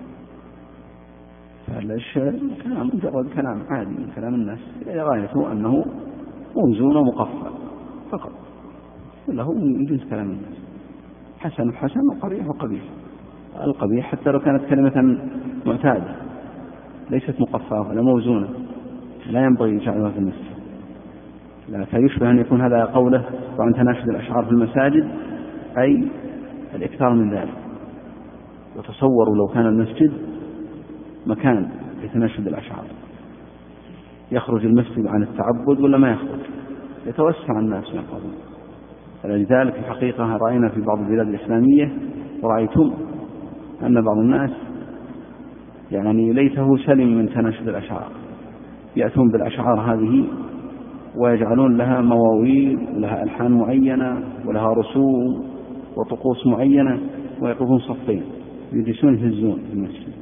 فالشعر كلام مجرد كلام عادي من كلام الناس، غايته أنه موزون ومقفى فقط، له من جنس كلام الناس، حسن حسن وقبيح وقبيح. القبيح حتى لو كانت كلمة معتادة ليست مقفاة ولا موزونة لا ينبغي جعلها في المسجد، لا فيشبه أن يكون هذا قوله وعن تناشد الأشعار في المساجد أي الإكثار من ذلك. وتصوروا لو كان المسجد مكان لتناشد الأشعار، يخرج المسجد عن التعبد ولا ما يخرج؟ يتوسع الناس من قبل. فلذلك الحقيقة رأينا في بعض البلاد الإسلامية ورأيتم أن بعض الناس يعني ليته سلم من تناشد الأشعار، يأتون بالأشعار هذه ويجعلون لها مواويل ولها ألحان معينة ولها رسوم وطقوس معينة، ويقفون صفين يجلسون يهزون في المسجد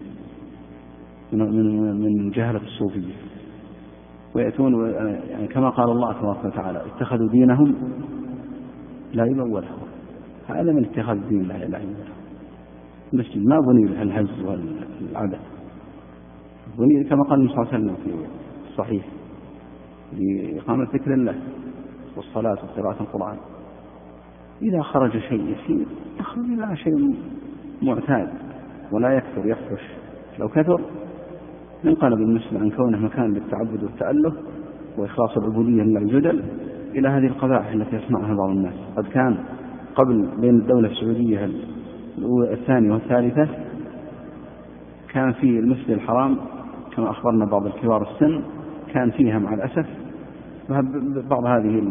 من جهلة الصوفية، ويأتون يعني كما قال الله تبارك وتعالى اتخذوا دينهم لعبا ولهوا. هذا من اتخاذ الدين لعبا ولهوا. المسجد ما بني له الهز والعبث، بني كما قال النبي صلى الله عليه وسلم في الصحيح لإقامة ذكر الله والصلاة وقراءة القرآن. إذا خرج شيء يسير يخرج إلى شيء معتاد ولا يكثر يفحش. لو كثر انقلب المسجد عن كونه مكان للتعبد والتأله وإخلاص العبودية لله الجدل إلى هذه القبائح التي يصنعها بعض الناس. قد كان قبل بين الدولة السعودية الثانية والثالثة كان في المسجد الحرام كما أخبرنا بعض الكبار السن كان فيها مع الأسف بعض هذه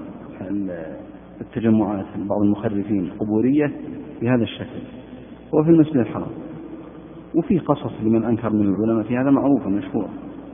التجمعات بعض المخرفين القبورية بهذا الشكل، هو في المسجد الحرام. وفي قصص لمن أنكر من العلماء في هذا معروفة مشهورة.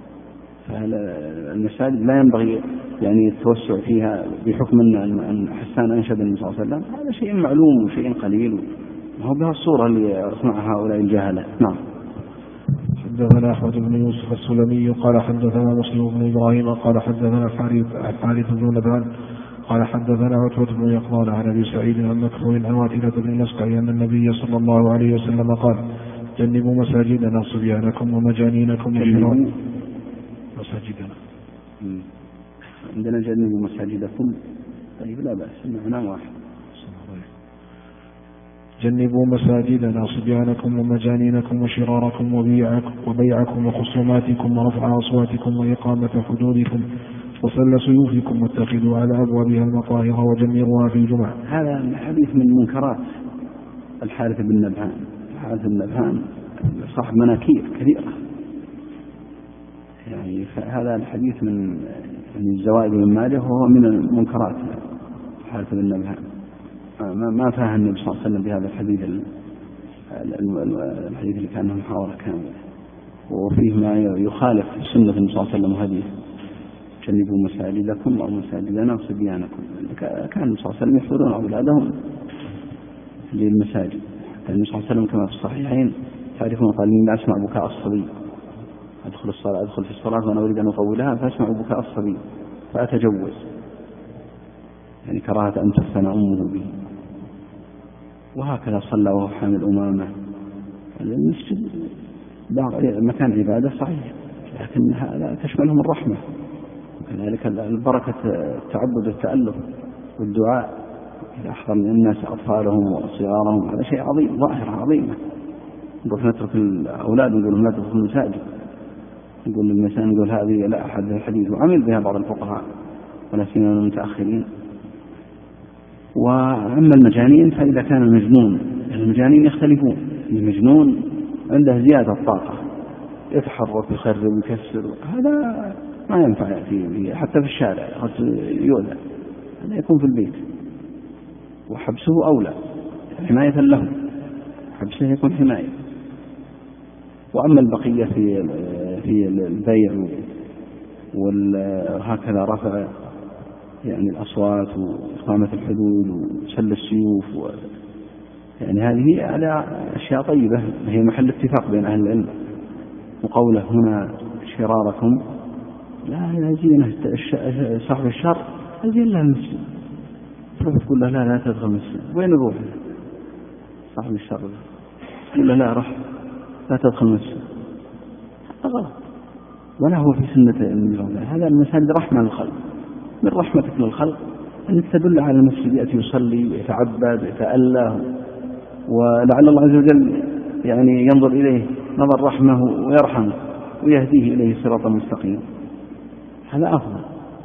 فالمساجد لا ينبغي يعني التوسع فيها بحكم أن حسان أنشد النبي صلى الله عليه وسلم، هذا شيء معلوم وشيء قليل، ما هو بها الصورة اللي يصنعها هؤلاء الجهلة. نعم.
حدثنا أحمد بن يوسف السلمي قال حدثنا مسلم بن إبراهيم قال حدثنا الحارث بن نبهان قال حدثنا عتبة بن يقظان عن أبي سعيد عن مكحول عن واثلة بن الأسقع أن النبي صلى الله عليه وسلم قال جنبوا مساجدنا صبيانكم ومجانينكم وشراركم. مساجدنا
عندنا جنبوا مساجدكم، طيب لا بأس معنى واحد.
جنبوا مساجدنا صبيانكم ومجانينكم وشراركم وبيعكم وخصوماتكم ورفع أصواتكم وإقامة حدودكم وسل سيوفكم واتخذوا على أبوابها المطاهر وجمروها في الجمع.
هذا حديث من منكرات الحارث بن نبهان. الحارث بن نبهان صاحب مناكير كثيرة، يعني هذا الحديث من الزوائد من ماله وهو من المنكرات. الحارث بن نبهان ما فهم النبي صلى الله عليه وسلم بهذا الحديث اللي كان محاورة كاملة، وفيه ما يخالف سنة النبي صلى الله عليه وسلم وهديه. جنبوا مساجدكم أو مساجدنا وصبيانكم. كان النبي صلى الله عليه وسلم يحضرون أولادهم للمساجد. كان النبي صلى الله عليه وسلم كما في الصحيحين تعرفون قال إني أسمع بكاء الصبي، أدخل في الصلاة وأنا أريد أن أطولها فأسمع بكاء الصبي فأتجوز، يعني كراهة أن تفتن أمه به. وهكذا صلى وهو حامل أمامة. المسجد مكان عبادة صحيح، لكن هذا تشملهم الرحمة، وكذلك البركة التعبد والتألف والدعاء إذا أحضر الناس أطفالهم وصغارهم، هذا شيء عظيم، ظاهرة عظيمة. نروح نترك الأولاد ونقول لهم لا تدخلوا المساجد، نقول للمساجد نقول هذه لا أحد الحديث، وعمل بها بعض الفقهاء ولا سيما المتأخرين. وأما المجانين فإذا كان المجنون، المجانين يختلفون. المجنون عنده زيادة الطاقة، يتحرك ويخرب ويكسر، هذا ما ينفع يأتي حتى في الشارع يؤذى، هذا يكون في البيت وحبسه أولى حماية له، حبسه يكون حماية. وأما البقية في البيع وهكذا رفع يعني الأصوات وإقامة الحدود وسل السيوف يعني هذه على أشياء طيبة هي محل اتفاق بين أهل العلم. وقوله هنا شراركم لا يزين صاحب الشر يزين له المسجد، تروح تقول له لا تدخل المسجد، وين يروح صاحب الشر؟ تقول له لا روح لا تدخل المسجد، هذا غلط. ولا هو في سنة النبي. هذا المساجد رحمة للخلق، من رحمتك للخلق أن تدل على المسجد، يأتي يصلي ويتعبد ويتأله، ولعل الله عز وجل يعني ينظر إليه نظر رحمه ويرحمه ويهديه إليه صراطا مستقيما، هذا أفضل.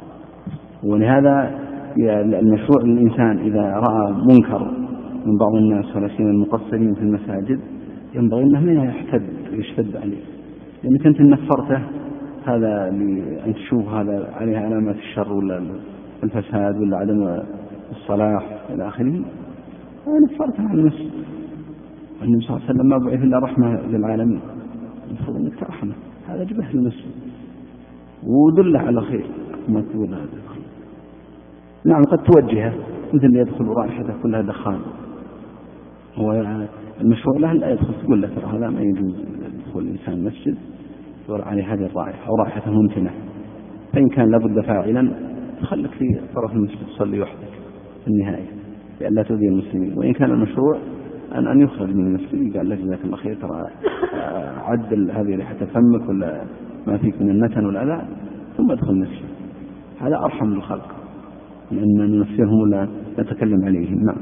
ولهذا المشروع للإنسان إذا رأى منكر من بعض الناس ولا سيما المقصرين في المساجد ينبغي أنه ما يشتد عليه، لأنك أنت نفرته هذا لأن تشوف هذا عليه علامات الشر ولا الفساد ولا عدم الصلاح إلى آخره، نفرته عن المسجد. والنبي صلى الله عليه وسلم ما بعث إلا رحمة للعالمين، المفروض أنك ترحمه، هذا جبه المسجد ودله على خير ما تقول هذا. نعم قد توجهه مثل يدخل رائحته كلها دخان، هو المشروع له لا يدخل، تقول له ترى هذا ما يجوز يدخل الإنسان المسجد يقول عليه هذه الرائحة أو رائحة منتنة، فإن كان لابد فاعلا تخلك في طرف المسجد تصلي وحدك في النهاية لئلا تؤذي المسلمين. وإن كان المشروع أن يخرج من المسجد قال لك جزاك الله خير ترى عدل هذه ريحة فمك ولا ما فيك من النتن والأذى ثم ادخل المسجد، هذا أرحم للخلق من أن نمثلهم ولا نتكلم عليهم. نعم.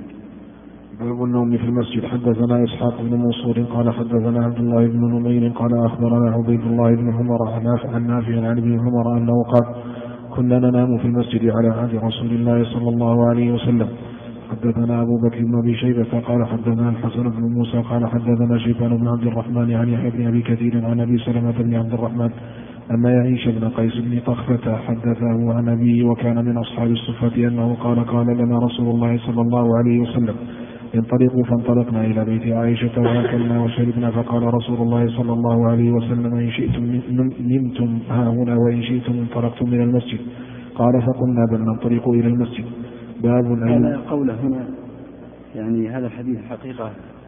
باب النوم في المسجد. حدثنا إسحاق بن منصور قال حدثنا عبد الله بن نمير قال أخبرنا عبيد الله بن عمر عن نافع عن ابن عمر أنه قال كنا ننام في المسجد على عهد رسول الله صلى الله عليه وسلم. حدثنا أبو بكر بن أبي شيبة قال حدثنا الحسن بن موسى قال حدثنا شيبان بن عبد الرحمن عن يحيى بن أبي كثير عن أبي سلمة بن عبد الرحمن أن يعيش بن قيس بن طخفة حدثه عن أبيه وكان من أصحاب الصفة أنه قال لنا رسول الله صلى الله عليه وسلم انطلقوا، فانطلقنا إلى بيت عائشة وأكلنا وشربنا، فقال رسول الله صلى الله عليه وسلم إن شئتم نمتم هاهنا وإن شئتم انطلقتم من المسجد. قال فقلنا بل ننطلق إلى المسجد. باب
هذا قوله هنا يعني هذا الحديث حقيقة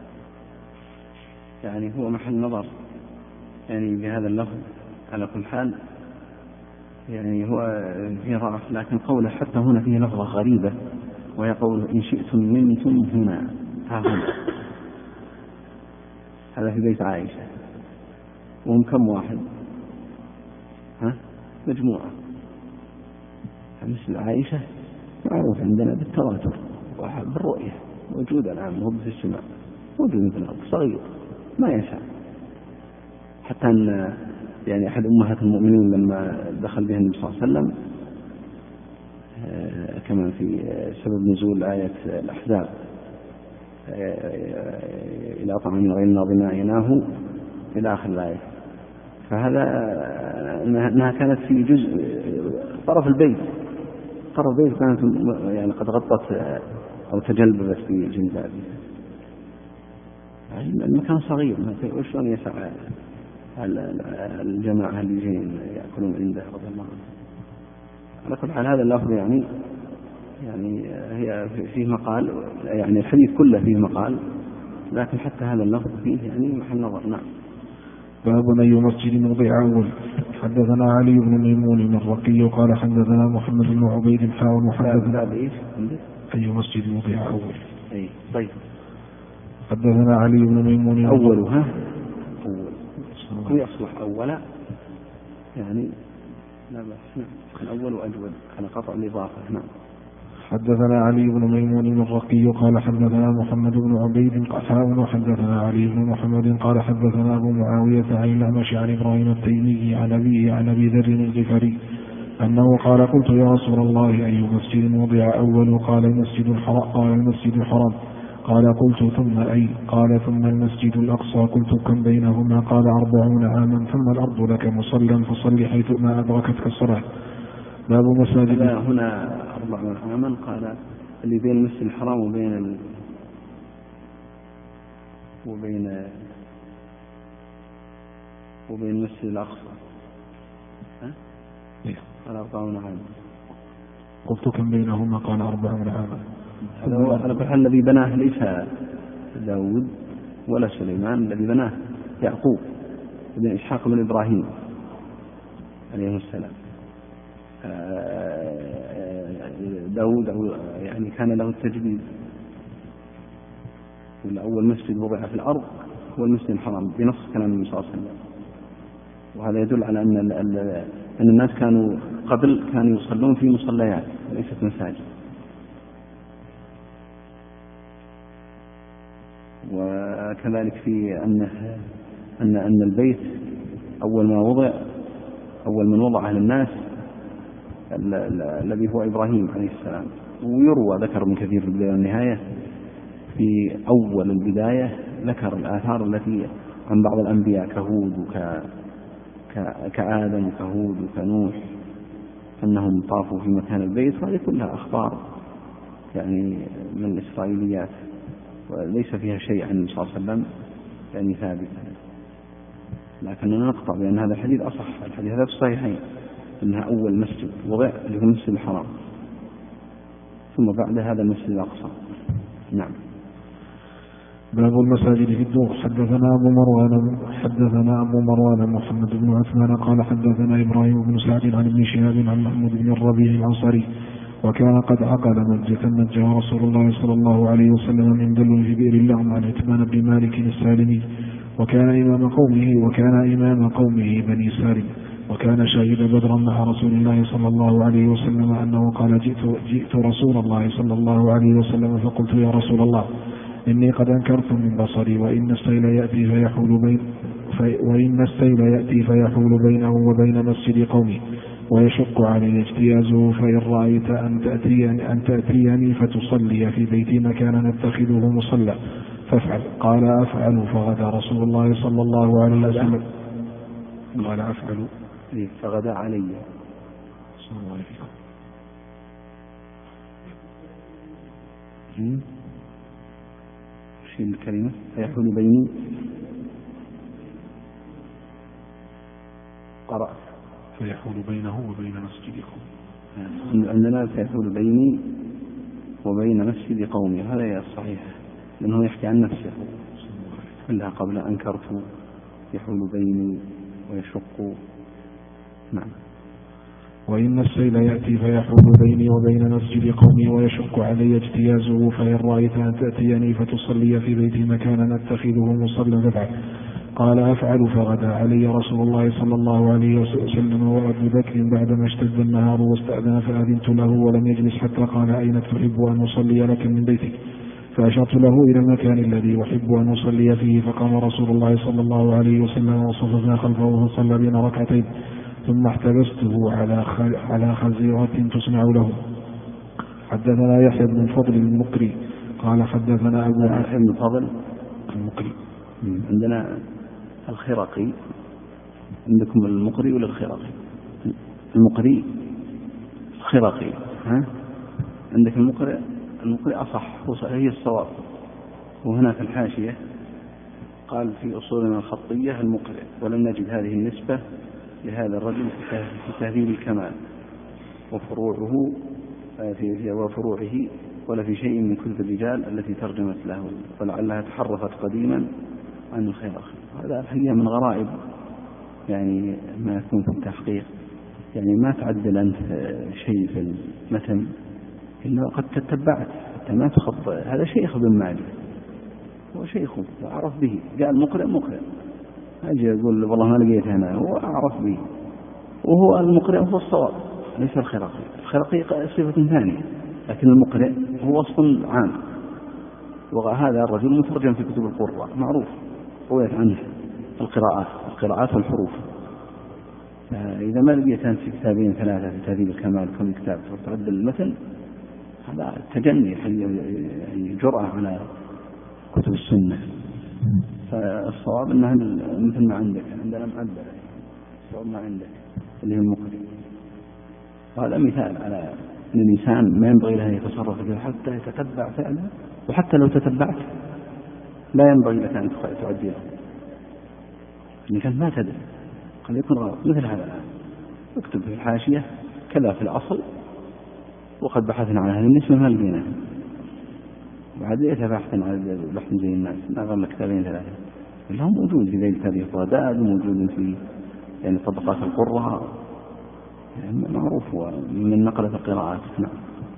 يعني هو محل نظر يعني بهذا اللفظ على كل حال، يعني هو فيه ضعف، لكن قوله حتى هنا فيه لفظة غريبة وهي قوله إن شئتم نمتم هنا ها هنا، هذا في بيت عائشة وهم كم واحد؟ مجموعة. مثل عائشة معروف عندنا بالتواتر وبالرؤية موجودة الآن مو في السماء، موجود مثل الأرض صغير ما يسع. حتى أن يعني أحد أمهات المؤمنين لما دخل بها النبي صلى الله عليه وسلم كما في سبب نزول آية الأحزاب إلى طعام غير ناض عيناه إلى آخر الآية، فهذا أنها كانت في جزء طرف البيت كانت يعني قد غطت أو تجلبت في جلبابها، يعني المكان صغير وشلون يسع الجماعة اللي يجين يأكلون عنده رضي الله عنه. على كل حال هذا اللفظ يعني هي فيه مقال، يعني الحديث كله فيه مقال، لكن حتى هذا اللفظ فيه يعني محل نظر. نعم.
باب أي مسجد وضع أول. حدثنا علي بن ميمون بن الرقي قال حدثنا محمد بن عبيد حاول وحدثنا أي مسجد وضع أول.
أي طيب.
حدثنا علي بن ميمون
أول ويصلح أولا يعني لا بأس. نعم. الأول وأجود على قطع الإضافة. نعم.
حدثنا علي بن ميمون بن الرقي قال حدثنا محمد بن عبيد قال وحدثنا علي بن محمد قال حدثنا أبو معاوية عن الأعمش عن إبراهيم التيمي عن أبيه عن أبي ذر الغفاري أنه قال قلت يا رسول الله أي مسجد وضع أول؟ قال المسجد الحرام. قال قلت ثم أي؟ قال ثم المسجد الأقصى. قلت كم بينهما؟ قال 40 عاما. ثم الأرض لك مصلى فصل حيث ما أدركتك الصلاة. باب مساجد.
هنا 40 عاما قال اللي بين المسجد الحرام وبين المسجد الأقصى قال 40 عاما.
قلت كم بينهما؟ قال 40 عاما.
على كل حال الذي بناه ليس داود ولا سليمان، الذي بناه يعقوب بن إسحاق بن إبراهيم عليه السلام. داود يعني كان له التجديد، أول مسجد وضع في الأرض هو المسجد الحرام بنص كلام النبي صلى الله عليه وسلم. وهذا يدل على أن الناس كانوا قبل كانوا يصلون في مصليات وليست مساجد. وكذلك في أن البيت أول من وضعه للناس الذي هو إبراهيم عليه السلام. ويروى ذكر ابن كثير في البداية والنهاية في أول البداية ذكر الآثار التي عن بعض الأنبياء كهود كآدم وكهود وكنوح أنهم طافوا في مكان البيت، وهذه كلها أخبار يعني من الإسرائيليات وليس فيها شيء عن النبي صلى الله عليه وسلم يعني ثابت. لكننا نقطع بأن هذا الحديث أصح. الحديث هذا في الصحيحين أنها أول مسجد وضع اللي هو المسجد الحرام، ثم بعد هذا المسجد الأقصى. نعم.
باب المساجد في الدور. حدثنا أبو مروان محمد بن عثمان قال حدثنا إبراهيم بن سعد عن ابن شهاب عن محمود بن الربيع الأنصاري وكان قد عقد مجة نجاه رسول الله صلى الله عليه وسلم من دلو في بئر اللعن عن عثمان بن مالك السالمي وكان إمام قومه بني سالم وكان شهد بدرا مع رسول الله صلى الله عليه وسلم أنه قال جئت رسول الله صلى الله عليه وسلم فقلت يا رسول الله إني قد أنكرت من بصري وإن السيل يأتي فيحول بينه وبين مسجد قومي ويشق علي اجتيازه فإن رأيت أن تأتيني فتصلي في بيتي مكانا نتخذه مصلى فافعل. قال أفعل. فغدا رسول الله صلى الله عليه وسلم قال أفعل
فغدا علي
صلى الله عليه وسلم.
شيء الكلمة فيحول بيني قرأت
فيحول بينه وبين مسجد قومي.
عندنا فيحول بيني وبين مسجد قومي، هذا الصحيح لأنه يحكي عن نفسه إلا قبل أنكرت يحول بيني ويشق. نعم.
وإن السيل يأتي فيحول بيني وبين مسجد قومي ويشق علي اجتيازه فإن رأيت أن تأتيني فتصلي في بيتي مكانا نتخذه مصلى فافعل. قال أفعل. فغدا علي رسول الله صلى الله عليه وسلم وأبو بكر بعدما اشتد النهار واستأذن فأذنت له ولم يجلس حتى قال أين تحب أن أصلي لك من بيتك؟ فأشرت له إلى المكان الذي أحب أن أصلي فيه فقام رسول الله صلى الله عليه وسلم وصففنا خلفه فصلى بنا ركعتين ثم احتبسته على خزيرة تصنع له. حدثنا يحيى بن الفضل المقري قال حدثنا أبو
يحيى بن الفضل
المقري.
عندنا الخرقي، عندكم المقري ولا الخرقي؟ المقري الخرقي، عندك المقري أصح هي الصواب. وهنا في الحاشية قال في أصولنا الخطية المقري، ولم نجد هذه النسبة لهذا الرجل في تهذيب الكمال وفروعه ولا في شيء من كتب الرجال التي ترجمت له، ولعلها تحرفت قديما عن الخرقي. هذا الحقيقة من غرائب يعني ما يكون في التحقيق، يعني ما تعدل أنت شيء في المتن إلا قد تتبعت حتى ما تخط. هذا شيخ بن مالك، هو شيخه أعرف به، قال مقرئ أجي يقول والله ما لقيت هنا، هو أعرف به، وهو المقرئ هو الصواب ليس الخرقي. الخرقي صفة ثانية، لكن المقرئ هو وصف عام. وهذا الرجل مترجم في كتب القراء معروف، رويت عنه القراءات والحروف. إذا ما لقيت أنت في كتابين ثلاثة في تهذيب الكمال كم كتاب تعدل المتن، هذا تجني يعني جرأة على كتب السنة. فالصواب أنها مثل ما عندنا معدل، الصواب ما عندك اللي هو المقرئ. وهذا مثال على أن الإنسان ما ينبغي له يتصرف فيه حتى يتتبع فعله، وحتى لو تتبعت لا ينبغي لك أن تعدله، الإنسان ما تدري قد يكون غلط. مثل هذا الآن اكتب في الحاشية كذا في الأصل وقد بحثنا عن هذه النسبة ما لقيناها، بعد يتبحثنا على بحث زي الناس ما غير كتابين ثلاثة اللي هم موجود في ذيل هذه الضادات، وموجود في يعني طبقات القراء معروف من نقلة القراءات. نعم.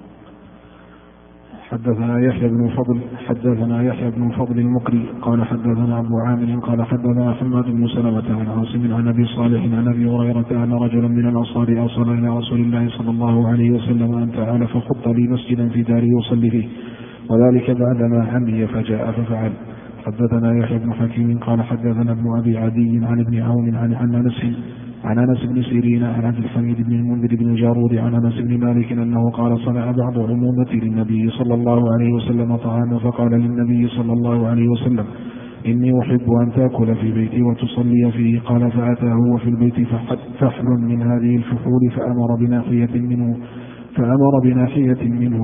حدثنا يحيى بن فضل المقري قال حدثنا أبو عامر قال حدثنا حماد بن سلمة عن عاصم عن أبي صالح عن أبي هريرة أن رجلا من الأنصار أرسل إلى رسول الله صلى الله عليه وسلم أن تعالى فخط لي مسجدا في داري يصلي فيه، وذلك بعدما عمي فجاء ففعل. حدثنا يحيى بن حكيم قال حدثنا ابن أبي عدي عن ابن عون عن أنس بن سيرين عن عبد الحميد بن المنذر بن الجارود عن أنس بن مالك أنه قال صنع بعض عمومتي للنبي صلى الله عليه وسلم طعاما فقال للنبي صلى الله عليه وسلم إني أحب أن تأكل في بيتي وتصلي فيه. قال فأتاه وفي البيت فحل من هذه الفحول فأمر بناحية منه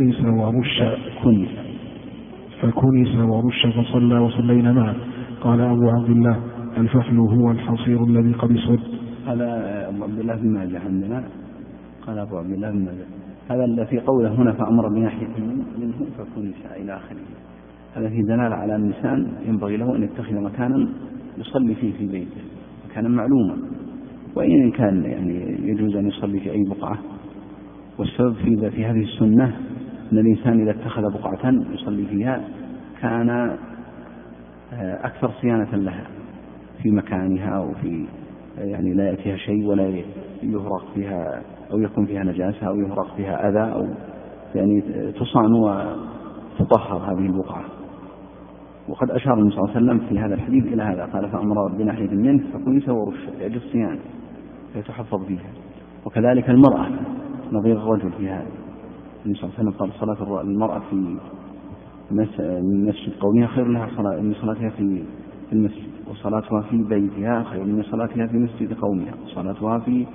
فكنس ورش فصلى وصلينا معه. قال أبو عبد الله الفحل هو الحصير الذي قد اسود.
هذا أبو عبد الله بن ماجه عندنا. قال أبو عبد الله بن ماجه هذا الذي قوله هنا فأمر بناحية منه فكنس إلى آخره، هذا في دلالة على أن الإنسان ينبغي له أن يتخذ مكانا يصلي فيه في بيته، مكانا معلوما، وإن كان يعني يجوز أن يصلي في أي بقعة. والسبب في هذه السنة أن الإنسان إذا اتخذ بقعة يصلي فيها كان أكثر صيانة لها في مكانها، أو في يعني لا يأتيها شيء ولا يهرق فيها أو يكون فيها نجاسة أو يهرق فيها أذى، أو يعني تصان وتطهر هذه البقعة. وقد أشار النبي صلى الله عليه وسلم في هذا الحديث إلى هذا، قال فأمر بناحية منه فكنس ورش لأجل الصيانة فيتحفظ فيها. وكذلك المرأة نظير الرجل في هذا، النبي صلى الله عليه وسلم قال صلاة المرأة في مسجد قومها خير لها من صلاتها في المسجد، وصلاتها في بيتها خير من صلاتها في مسجد قومها، وصلاتها في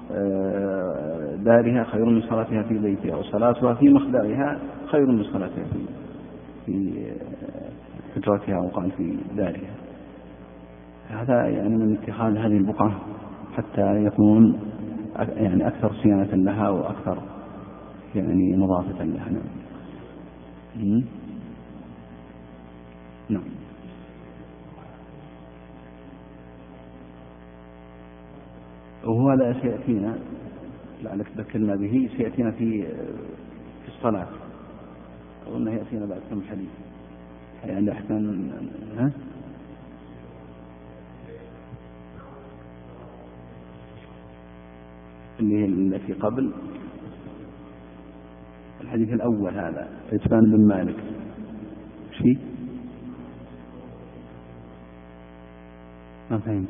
دارها خير من صلاتها في بيتها، وصلاتها في مخدعها خير من صلاتها في حجرتها أو قال في دارها. هذا يعني من اتخاذ هذه البقعة حتى يكون يعني أكثر صيانة لها وأكثر يعني نظافة لها. نعم. وهو هذا سيأتينا لعلك ذكرنا به، سيأتينا في الصلاة، قلنا يأتينا بعد كم حديث يعني أحسن اللي هي التي قبل الحديث الأول هذا عتبان بن مالك شيء ما فهمت.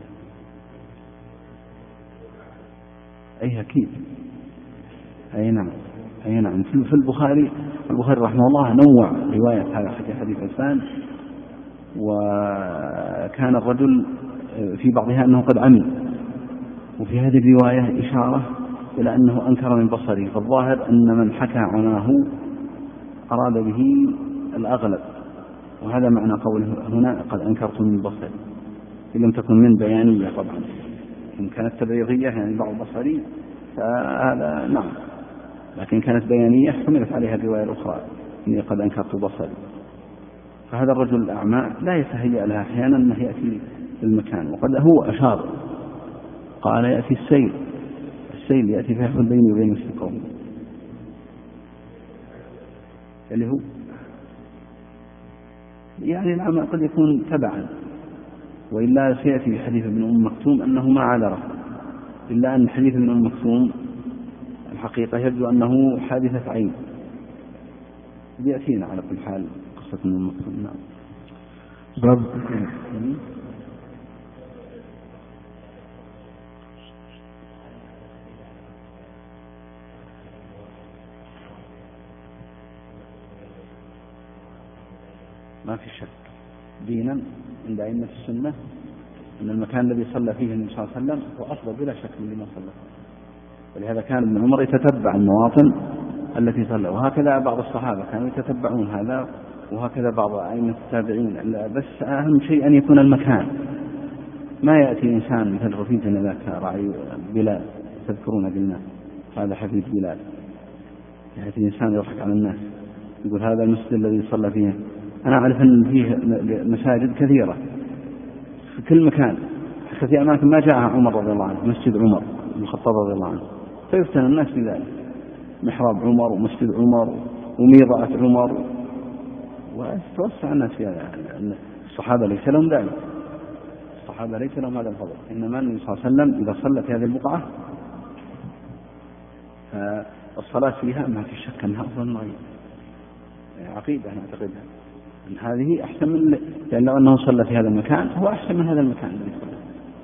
أي أكيد. أي نعم في البخاري رحمه الله نوع رواية هذا حديث عتبان، وكان الرجل في بعضها أنه قد عمي، وفي هذه الرواية إشارة إلى أنه أنكر من بصره، فالظاهر أن من حكى عناه أراد به الأغلب، وهذا معنى قوله هنا قد أنكرت من بصري، إن لم تكن من بيانية طبعا، إن كانت تبعيضية يعني بعض بصري فهذا نعم، لكن كانت بيانية حملت عليها الرواية الأخرى إني قد أنكرت بصري. فهذا الرجل الأعمى لا يتهيأ لها أحيانا أنه يأتي المكان، وقد هو أشار قال يأتي السيل يأتي فيحول بيني وبين القوم، اللي هو يعني الأعمى قد يكون تبعا، وإلا سيأتي في حديث ابن أم مكتوم أنه ما عذره، إلا أن حديث ابن أم مكتوم الحقيقة يبدو أنه حادثة عين، بيأتينا على كل حال قصة ابن أم مكتوم. نعم.
باب
ما في شك دينا عند أئمة السنة أن المكان الذي صلى فيه النبي صلى الله عليه وسلم هو أفضل بلا شك من لما صلى، ولهذا كان ابن عمر يتتبع المواطن التي صلى، وهكذا بعض الصحابة كانوا يتتبعون هذا، وهكذا بعض أئمة التابعين. بس أهم شيء أن يكون المكان، ما يأتي إنسان مثل رفيقنا ذاك راعي بلال، تذكرون بالناس هذا حفيد بلال، يأتي إنسان يضحك على الناس يقول هذا المسجد الذي صلى فيه. أنا أعرف أن فيه مساجد كثيرة في كل مكان، حتى في أماكن ما جاءها عمر رضي الله عنه، مسجد عمر بن الخطاب رضي الله عنه فيفتن الناس بذلك، محراب عمر ومسجد عمر وميضة عمر، وتوسع الناس في هذا. الصحابة ليس لهم ذلك، الصحابة ليس لهم هذا الفضل، إنما النبي صلى الله عليه وسلم إذا صلى في هذه البقعة فالصلاة فيها ما في شك أنها أفضل من غيرها، عقيدة نعتقدها أن هذه أحسن من، لأن لو أنه صلى في هذا المكان هو أحسن من هذا المكان الذي صلى،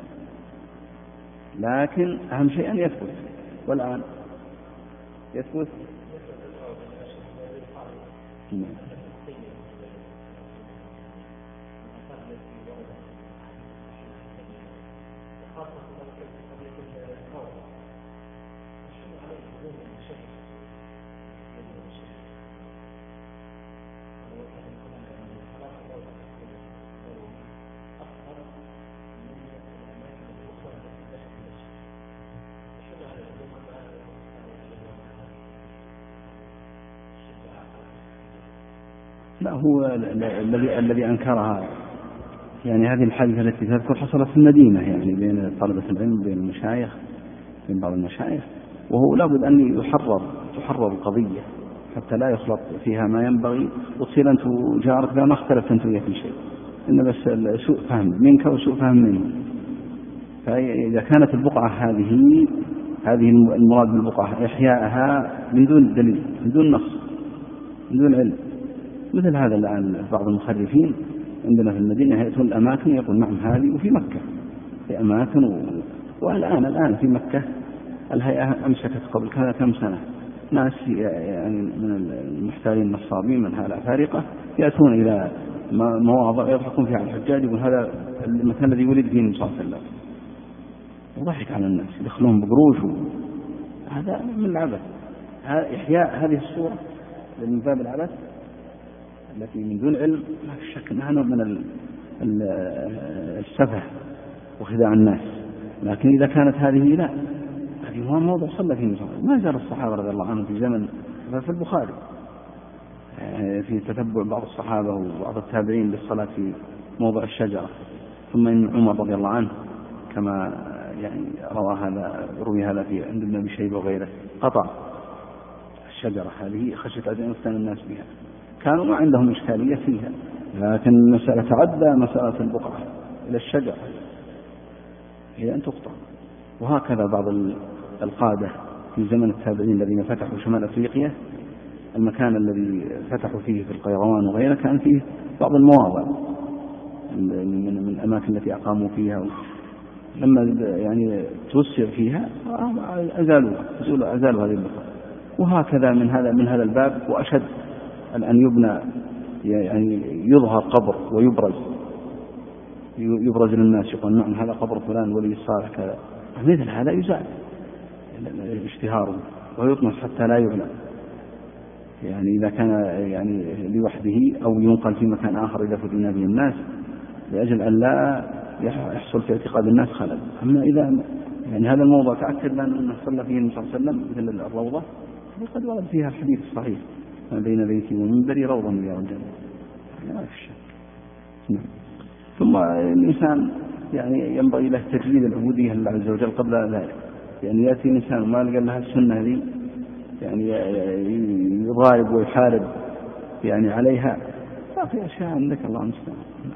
لكن أهم شيء أن يثبت. والآن يثبت لا، هو الذي أنكرها يعني هذه الحادثة التي تذكر حصلت في المدينة، يعني بين طلبة العلم وبين المشايخ، بين بعض المشايخ، وهو لابد أن تحرر القضية حتى لا يخلط فيها ما ينبغي، وتصير أنت وجارك ما اختلفت أنت وياه في شيء، إن بس سوء فهم منك وسوء فهم منه. فإذا كانت البقعة هذه المراد بالبقعة إحياءها من دون دليل، من دون نص، من دون علم، مثل هذا الآن بعض المخرفين عندنا في المدينة يأتون الأماكن يقول نعم هذه، وفي مكة في أماكن والآن في مكة الهيئة أمسكت قبل كم سنة ناس يعني من المحتالين النصابين من هؤلاء فارقة يأتون إلى مواضع يضحكون فيها على الحجاج، يقول هذا المكان الذي ولد فيه النبي صلى الله عليه وسلم، وضحك على الناس يدخلون بقروش، هذا من العبث. إحياء هذه الصورة من باب العبث التي من دون علم ما في شك أنها نوع من السفه وخداع الناس، لكن إذا كانت هذه لا، هذه هو موضع صلى فيه ما زال الصحابة رضي الله عنهم في زمن في البخاري في تتبع بعض الصحابة وبعض التابعين للصلاة في موضع الشجرة، ثم إن عمر رضي الله عنه كما يعني روي هذا في عند ابن أبي شيبة وغيره قطع الشجرة هذه خشية أن يفتن الناس بها، كانوا ما عندهم إشكالية فيها، لكن المسألة تعدى مسألة البقعة إلى الشجرة هي أن تقطع. وهكذا بعض القادة في زمن التابعين الذين فتحوا شمال أفريقيا، المكان الذي فتحوا فيه في القيروان وغيره كان فيه بعض المواضع من الأماكن التي أقاموا فيها، لما يعني توسع فيها أزالوا هذه البقعة. وهكذا من هذا الباب وأشد أن يبنى يعني يظهر قبر ويبرز للناس، يقول نعم هذا قبر فلان ولي الصالح كذا، مثل هذا يزال اشتهاره ويطمس حتى لا يعلم، يعني إذا كان يعني لوحده أو ينقل في مكان آخر إذا فتن به الناس لأجل أن لا يحصل في اعتقاد الناس خلل. أما إذا يعني هذا الموضوع تأكد أنه صلى فيه النبي صلى الله عليه وسلم مثل الروضة وقد ورد فيها الحديث الصحيح ما بين بيتي ومنبري روضة من رياض الجنة، لا شك. ثم الإنسان يعني ينبغي له تجديد العبودية لله عز وجل قبل ذلك، يعني يأتي الإنسان ما لقى لها السنة هذه يعني يضارب ويحارب يعني عليها، في أشياء عندك الله المستعان.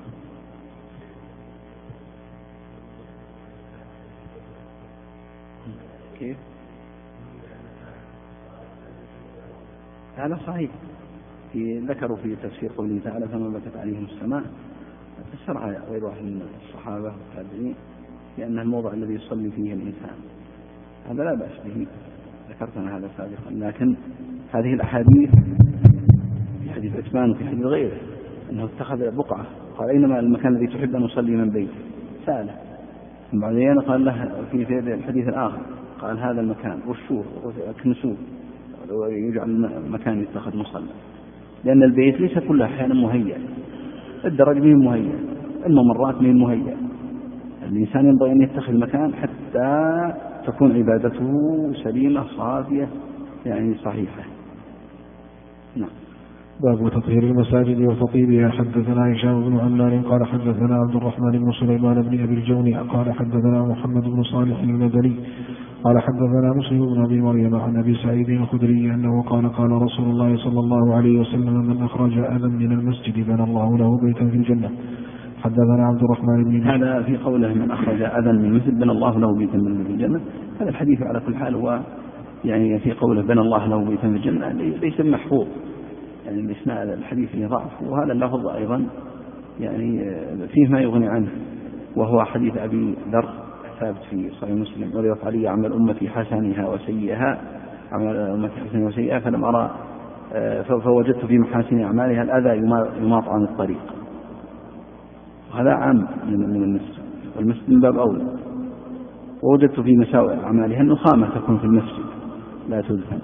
كيف؟ هذا صحيح، ذكروا في تفسير قوله تعالى فما بكت عليهم السماء، فسرها غير واحد من الصحابة والتابعين لأن الموضع الذي يصلي فيه الإنسان هذا لا بأس به، ذكرتنا هذا سابقا. لكن هذه الأحاديث في حديث عثمان وفي حديث غيره أنه اتخذ بقعة، قال أينما المكان الذي تحب أن أصلي من بيتي، سأله بعدين قال له في الحديث الآخر قال هذا المكان والشور كنسوه ويجعل مكان يتخذ مصلى، لأن البيت ليس كل أحيانا مهيأ، الدرج به مهيأ، الممرات به مهيأ، الإنسان ينبغي أن يتخذ مكان حتى تكون عبادته سليمة صافية يعني صحيحة. نعم.
باب تطهير المساجد وتطيبها. حدثنا هشام بن عمار قال حدثنا عبد الرحمن بن سليمان بن أبي الجوني قال حدثنا محمد بن صالح المدني قال حدثنا مسلم بن أبي مريم عن أبي سعيد الخدري أنه قال قال رسول الله صلى الله عليه وسلم من أخرج أذى من المسجد بنى الله له بيتا في الجنة. حدثنا عبد الرحمن بن
هذا في قوله من أخرج أذى من المسجد بنى الله له بيتا في الجنة. هذا الحديث على كل حال هو يعني في قوله بنى الله له بيتا في الجنة ليس محفوظ، يعني الإسناد الحديث فيه ضعف، وهذا اللفظ أيضا يعني فيه ما يغني عنه، وهو حديث أبي ذر ثابت في صحيح مسلم عرضت علي أعمال أمتي حسنها وسيئها، أعمال أمتي حسنها وسيئها فلم أرى فوجدت في محاسن أعمالها الأذى يماط عن الطريق. هذا عام من المسجد، والمسجد من باب أولى. ووجدت في مساوئ أعمالها النخامة تكون في المسجد لا تدفن.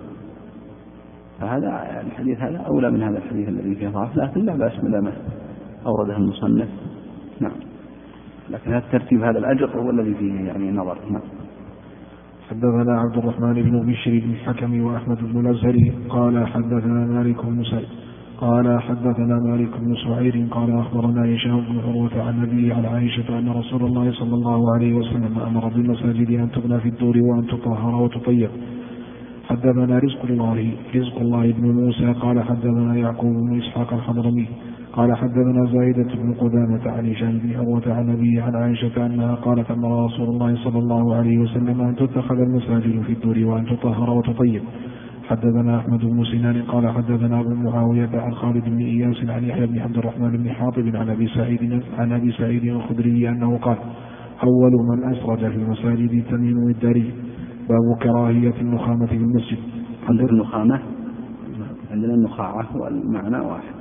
فهذا الحديث هذا أولى من هذا الحديث الذي فيه ضعف، لكن لا بأس من ما أورده المصنف. نعم، لكن هذا الترتيب هذا الأجر هو الذي فيه يعني نظر. نعم.
حدثنا عبد الرحمن بن بشر بن الحكم وأحمد بن الأزهري قال حدثنا مالك بن سعيد قال حدثنا مالك بن سعير قال أخبرنا هشام بن عروة عن أبيه عن عائشة أن رسول الله صلى الله عليه وسلم أمر بالمساجد أن تبنى في الدور وأن تطهر وتطيب. حدثنا رزق الله بن موسى قال حدثنا يعقوب بن إسحاق الحضرمي قال حدثنا زايدة بن قدامة عن هشام بن عروة عن أبيه عن عائشة أنها قالت أمر رسول الله صلى الله عليه وسلم أن تتخذ المساجد في الدور وأن تطهر وتطيب. حدثنا أحمد بن سنان قال حدثنا أبو معاوية عن خالد بن إياس عن يحيى بن عبد الرحمن بن حاطب عن أبي سعيد الخدري أنه قال أول من أسرج في المساجد تميم الداري. باب كراهية النخامة في المسجد.
عندنا النخامة، عندنا النخاعة والمعنى واحد.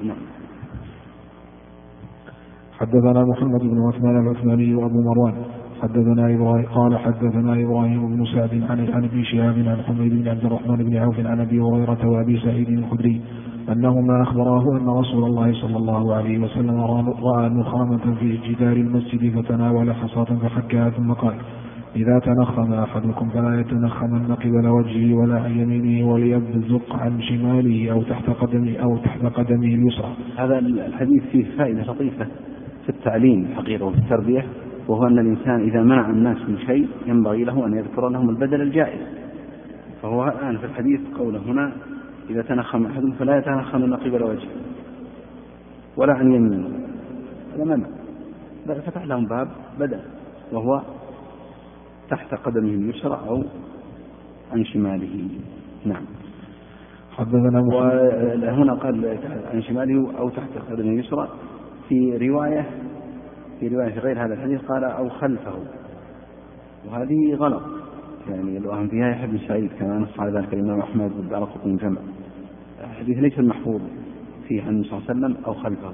حدثنا محمد بن عثمان العثماني وأبو مروان حدثنا إبراهيم قال حدثنا إبراهيم بن سعد عن ابن شهاب عن حميد بن عبد الرحمن بن عوف عن أبي هريرة وأبي سعيد الخدري أنهما أخبراه أن رسول الله صلى الله عليه وسلم رأى نخامة في جدار المسجد فتناول حصاة فحكها ثم قال إذا تنخم أحدكم فلا يتنخمن قبل وجهه ولا عن يمينه وليبزق عن شماله أو تحت قدمه اليسرى.
هذا الحديث فيه فائدة لطيفة في التعليم حقيقة وفي التربية، وهو أن الإنسان إذا منع الناس من شيء ينبغي له أن يذكر لهم البدل الجائز. فهو الآن في الحديث قوله هنا إذا تنخم أحدكم فلا يتنخمن قبل وجهه ولا عن يمينه، هذا منع، بل فتح لهم باب بدل وهو تحت قدمه اليسرى أو عن شماله. نعم.
حدثنا
وهنا قال عن شماله أو تحت قدمه اليسرى. في رواية غير هذا الحديث قال أو خلفه، وهذه غلط، يعني الوهم فيها يحيى بن سعيد كما نص على ذلك الإمام أحمد والدارقطني جمع. الحديث ليس المحفوظ فيه عن النبي صلى الله عليه وسلم أو خلفه.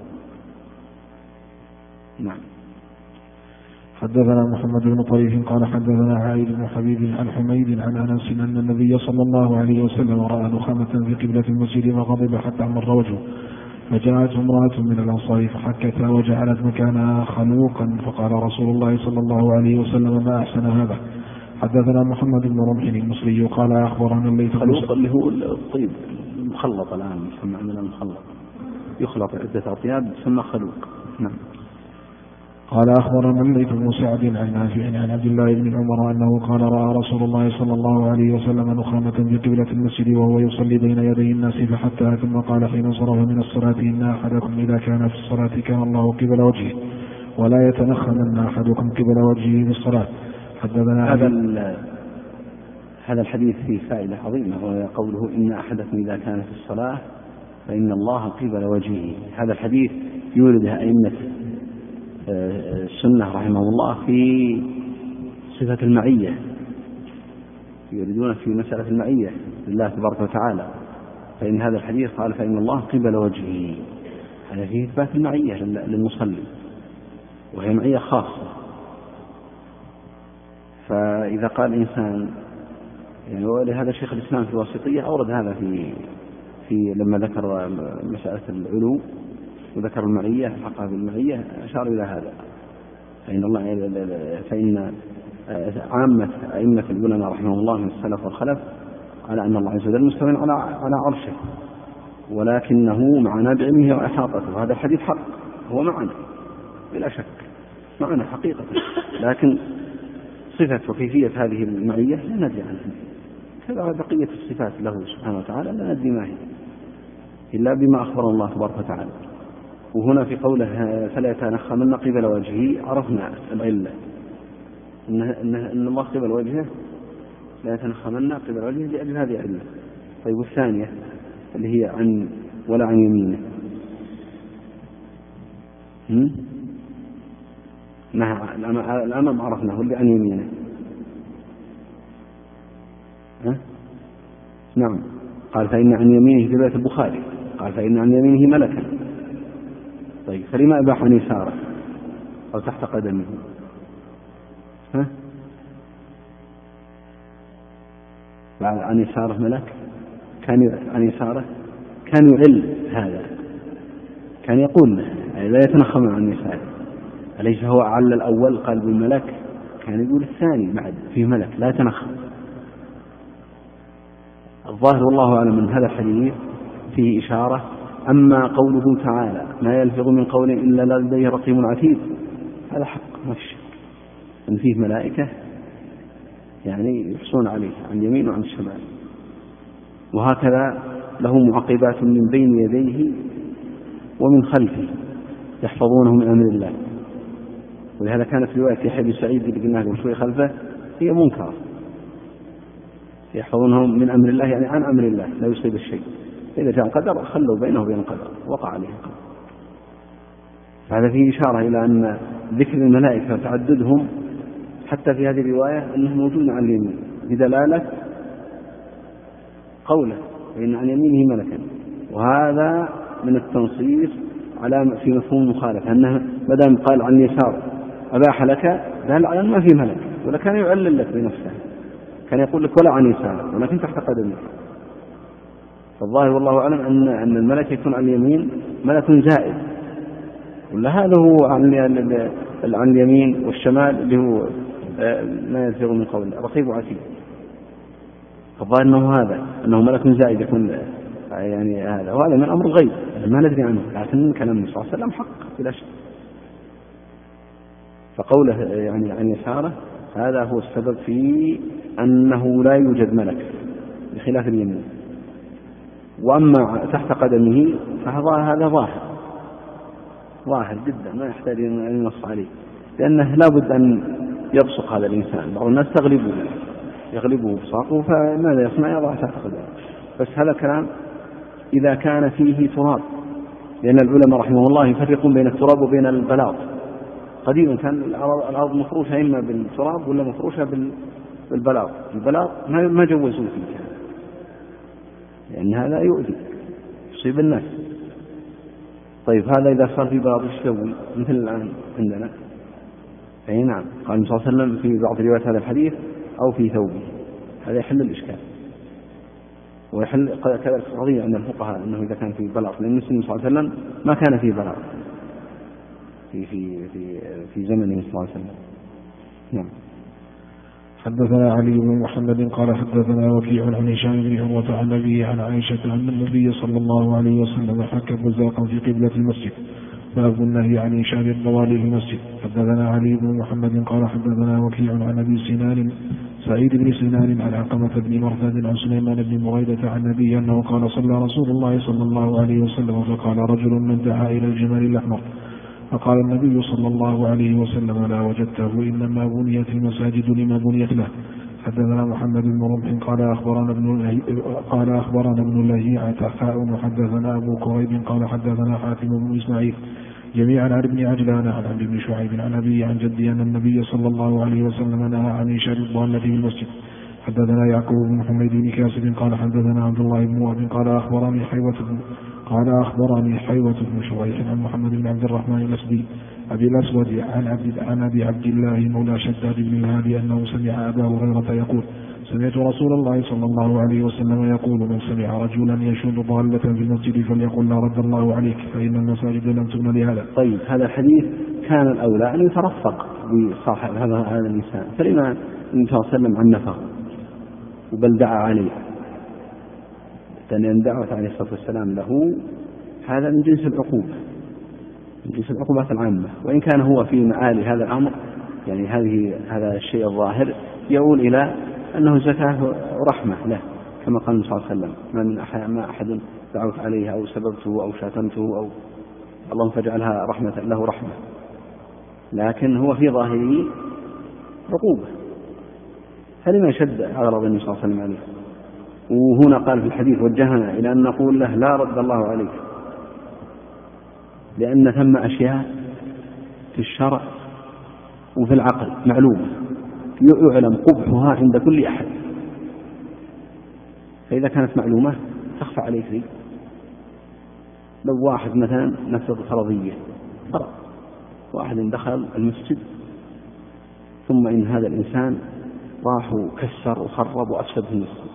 نعم.
حدثنا محمد بن طريف قال حدثنا عائد بن حبيب عن حميد عن أنس أن النبي صلى الله عليه وسلم رأى نخامة في قبلة المسجد فغضب حتى أحمر وجهه، فجاءت امرأة من الأنصار فحكتها وجعلت مكانها خلوقا، فقال رسول الله صلى الله عليه وسلم ما أحسن هذا. حدثنا محمد بن رمح المصري قال أخبرنا الليث
خلوق اللي هو الطيب المخلط، الآن يسمى عندنا المخلط، يخلط عدة أطياب ثم خلوق. نعم.
قال أخبرنا الليث بن سعد عن نافع عن عبد الله بن عمر أنه قال رأى رسول الله صلى الله عليه وسلم نخامة في قبلة المسجد وهو يصلي بين يدي الناس فحتى ثم قال حين انصرف من الصلاة إن أحدكم إذا كان في الصلاة كان الله قبل وجهه ولا يتنخمن أحدكم قبل وجهه في الصلاة. حدثنا
هذا الحديث فيه فائدة عظيمة، وهو قوله إن أحدكم إذا كان في الصلاة فإن الله قبل وجهه. هذا الحديث يورده أئمة السنة رحمه الله في صفة المعية، يريدون في مسألة المعية لله تبارك وتعالى، فإن هذا الحديث قال فإن الله قبل وجهه، هذا فيه إثبات المعية للمصلي، وهي معية خاصة. فإذا قال الإنسان يعني ولهذا شيخ الإسلام في الواسطية أورد هذا في لما ذكر مسألة العلو وذكر المعية الحقها بالمعية أشار إلى هذا، فإن عامة أئمة العلماء رحمه الله من السلف والخلف على أن الله عز وجل مستوى على عرشه، ولكنه معنا بعلمه وإحاطته. هذا الحديث حق، هو معنا بلا شك، معنا حقيقة، لكن صفة وكيفية هذه المعية لا ندري عنها. كذا بقية الصفات له سبحانه وتعالى لا ندري ما هي إلا بما أخبر الله تبارك وتعالى. وهنا في قوله فلا يتنخمن قبل وجهه عرفنا العلة، إن الله قبل وجهه لا يتنخمن قبل وجهه لأجل هذه العلة. طيب والثانية اللي هي عن ولا عن يمينه، الأمام عرفناه، واللي عن يمينه نعم، قال فإن عن يمينه في رواية البخاري قال فإن عن يمينه ملكا. طيب فلما أباح عن يساره أو تحت قدمه؟ عن يساره ملك، كان عن يساره كان يعل هذا، كان يقول له لا يتنخم عن يساره، أليس هو أعل الأول قال بالملك؟ كان يقول الثاني بعد فيه ملك لا يتنخم. الظاهر والله أعلم من هذا الحديث فيه إشارة. أما قوله تعالى ما يلفظ من قول إلا لديه رقيب عتيد، هذا حق ما في شك أن فيه ملائكة يعني يحصون عليه عن اليمين وعن الشمال، وهكذا له معقبات من بين يديه ومن خلفه يحفظونه من أمر الله. ولهذا كانت رواية يحيى بن سعيد اللي قلنا له شوي خلفه هي منكرة، يحفظونهم من أمر الله يعني عن أمر الله لا يصيب الشيء، فإذا جاء القدر خلوا بينه وبين القدر وقع عليه القدر. فهذا فيه إشارة إلى أن ذكر الملائكة وتعددهم حتى في هذه الرواية أنه موجود عن اليمين بدلالة قوله فإن عن يمينه ملكا، وهذا من التنصيص على في مفهوم المخالفة، أنه مدام قال عن يسار أباح لك دل على ما في ملك، ولا كان يعلل لك بنفسه، كان يقول لك ولا عن يسار ولكن تحت قدمك. فالظاهر والله أعلم أن الملك يكون عن اليمين ملك زائد، ولا هذا هو عن اليمين والشمال اللي هو ما يلفظ من قول رقيب وعتيد. فالظاهر أنه ملك زائد يكون يعني هذا، وهذا من أمر الغيب ما ندري عنه، لكن كلام النبي صلى الله عليه وسلم حق بلا شك. فقوله يعني عن يساره هذا هو السبب في أنه لا يوجد ملك بخلاف اليمين. وأما تحت قدمه فهذا ظاهر جدا ما يحتاج أن ينص عليه، لأنه لا بد أن يبصق هذا الإنسان، بعض الناس يغلبه بصاقه فماذا يصنع؟ يضع تحت قدمه. بس هذا الكلام إذا كان فيه تراب، لأن العلماء رحمه الله يفرقون بين التراب وبين البلاط. قديما كان الأرض مفروشة إما بالتراب ولا مفروشة بالبلاط. البلاط ما جوزوه فيه لأن هذا يؤذي يصيب الناس. طيب هذا إذا صار في بلاط يسوي مثل الآن عندنا؟ أي نعم، قال النبي صلى الله عليه وسلم في بعض روايات هذا الحديث أو في ثوبه، هذا يحل الإشكال. ويحل كذلك قضية عند الفقهاء أنه إذا كان في بلاط، لأن النبي صلى الله عليه وسلم ما كان فيه بلاط في زمنه صلى الله عليه وسلم. نعم.
حدثنا علي بن محمد قال حدثنا وكيع عن هشام بن عروة عن أبيه عن عائشة أن النبي صلى الله عليه وسلم حك بزاقا في قبلة المسجد، باب النهي عن إنشاد الضوال في المسجد. حدثنا علي بن محمد قال حدثنا وكيع عن أبي سنان سعيد بن سنان عن علقمة بن مرثد عن سليمان بن مغيدة عن النبي أنه قال صلى رسول الله صلى الله عليه وسلم فقال رجل من دعا إلى الجمل الأحمر، فقال النبي صلى الله عليه وسلم لا وجدته، إنما بنيت المساجد لما بنيت له. حدثنا محمد بن رمح قال أخبرنا ابن لهيعة وحدثنا أبو كريب قال حدثنا حاتم بن إسماعيل جميعا عن ابن عجلان عن عبد بن شعيب عن أبيه عن جدي أن النبي صلى الله عليه وسلم نهى عن إنشاد الضالة في المسجد. حدثنا يعقوب بن محمد بن كاسب قال حدثنا عبد الله بن وهب قال أخبرني حيوة بن شريح عن محمد بن عبد الرحمن الأسدي أبي الأسود عن أبي عبد الله مولى شداد بن الهادي أنه سمع أبا هريرة يقول سمعت رسول الله صلى الله عليه وسلم يقول من سمع رجلا يشد ضالة في المسجد فليقل لا رد الله عليك فإن المساجد لم تبن لهذا.
طيب هذا الحديث كان الأولى أن يترفق بصاحب هذا الإنسان، فلما النبي صلى الله عليه وسلم عنفه وبل دعا عليه، لأن دعوة عليه الصلاة والسلام له هذا من جنس العقوبة، من جنس العقوبات العامة، وإن كان هو في معالي هذا الأمر يعني هذا الشيء الظاهر يقول إلى أنه زكاة ورحمة له، كما قال النبي صلى الله عليه وسلم: ما أحد دعوت عليه أو سببته أو شاتمته أو اللهم فاجعلها رحمة له رحمة، لكن هو في ظاهره عقوبة. فلما شد أغلظ النبي صلى الله عليه وسلم عليه؟ وهنا قال في الحديث وجهنا إلى أن نقول له لا رد الله عليك، لأن ثم أشياء في الشرع وفي العقل معلومة يعلم قبحها عند كل أحد، فإذا كانت معلومة تخفى عليك ذي. لو واحد مثلا نفذ فرضية، واحد دخل المسجد ثم إن هذا الإنسان راح وكسر وخرب وأفسد في المسجد،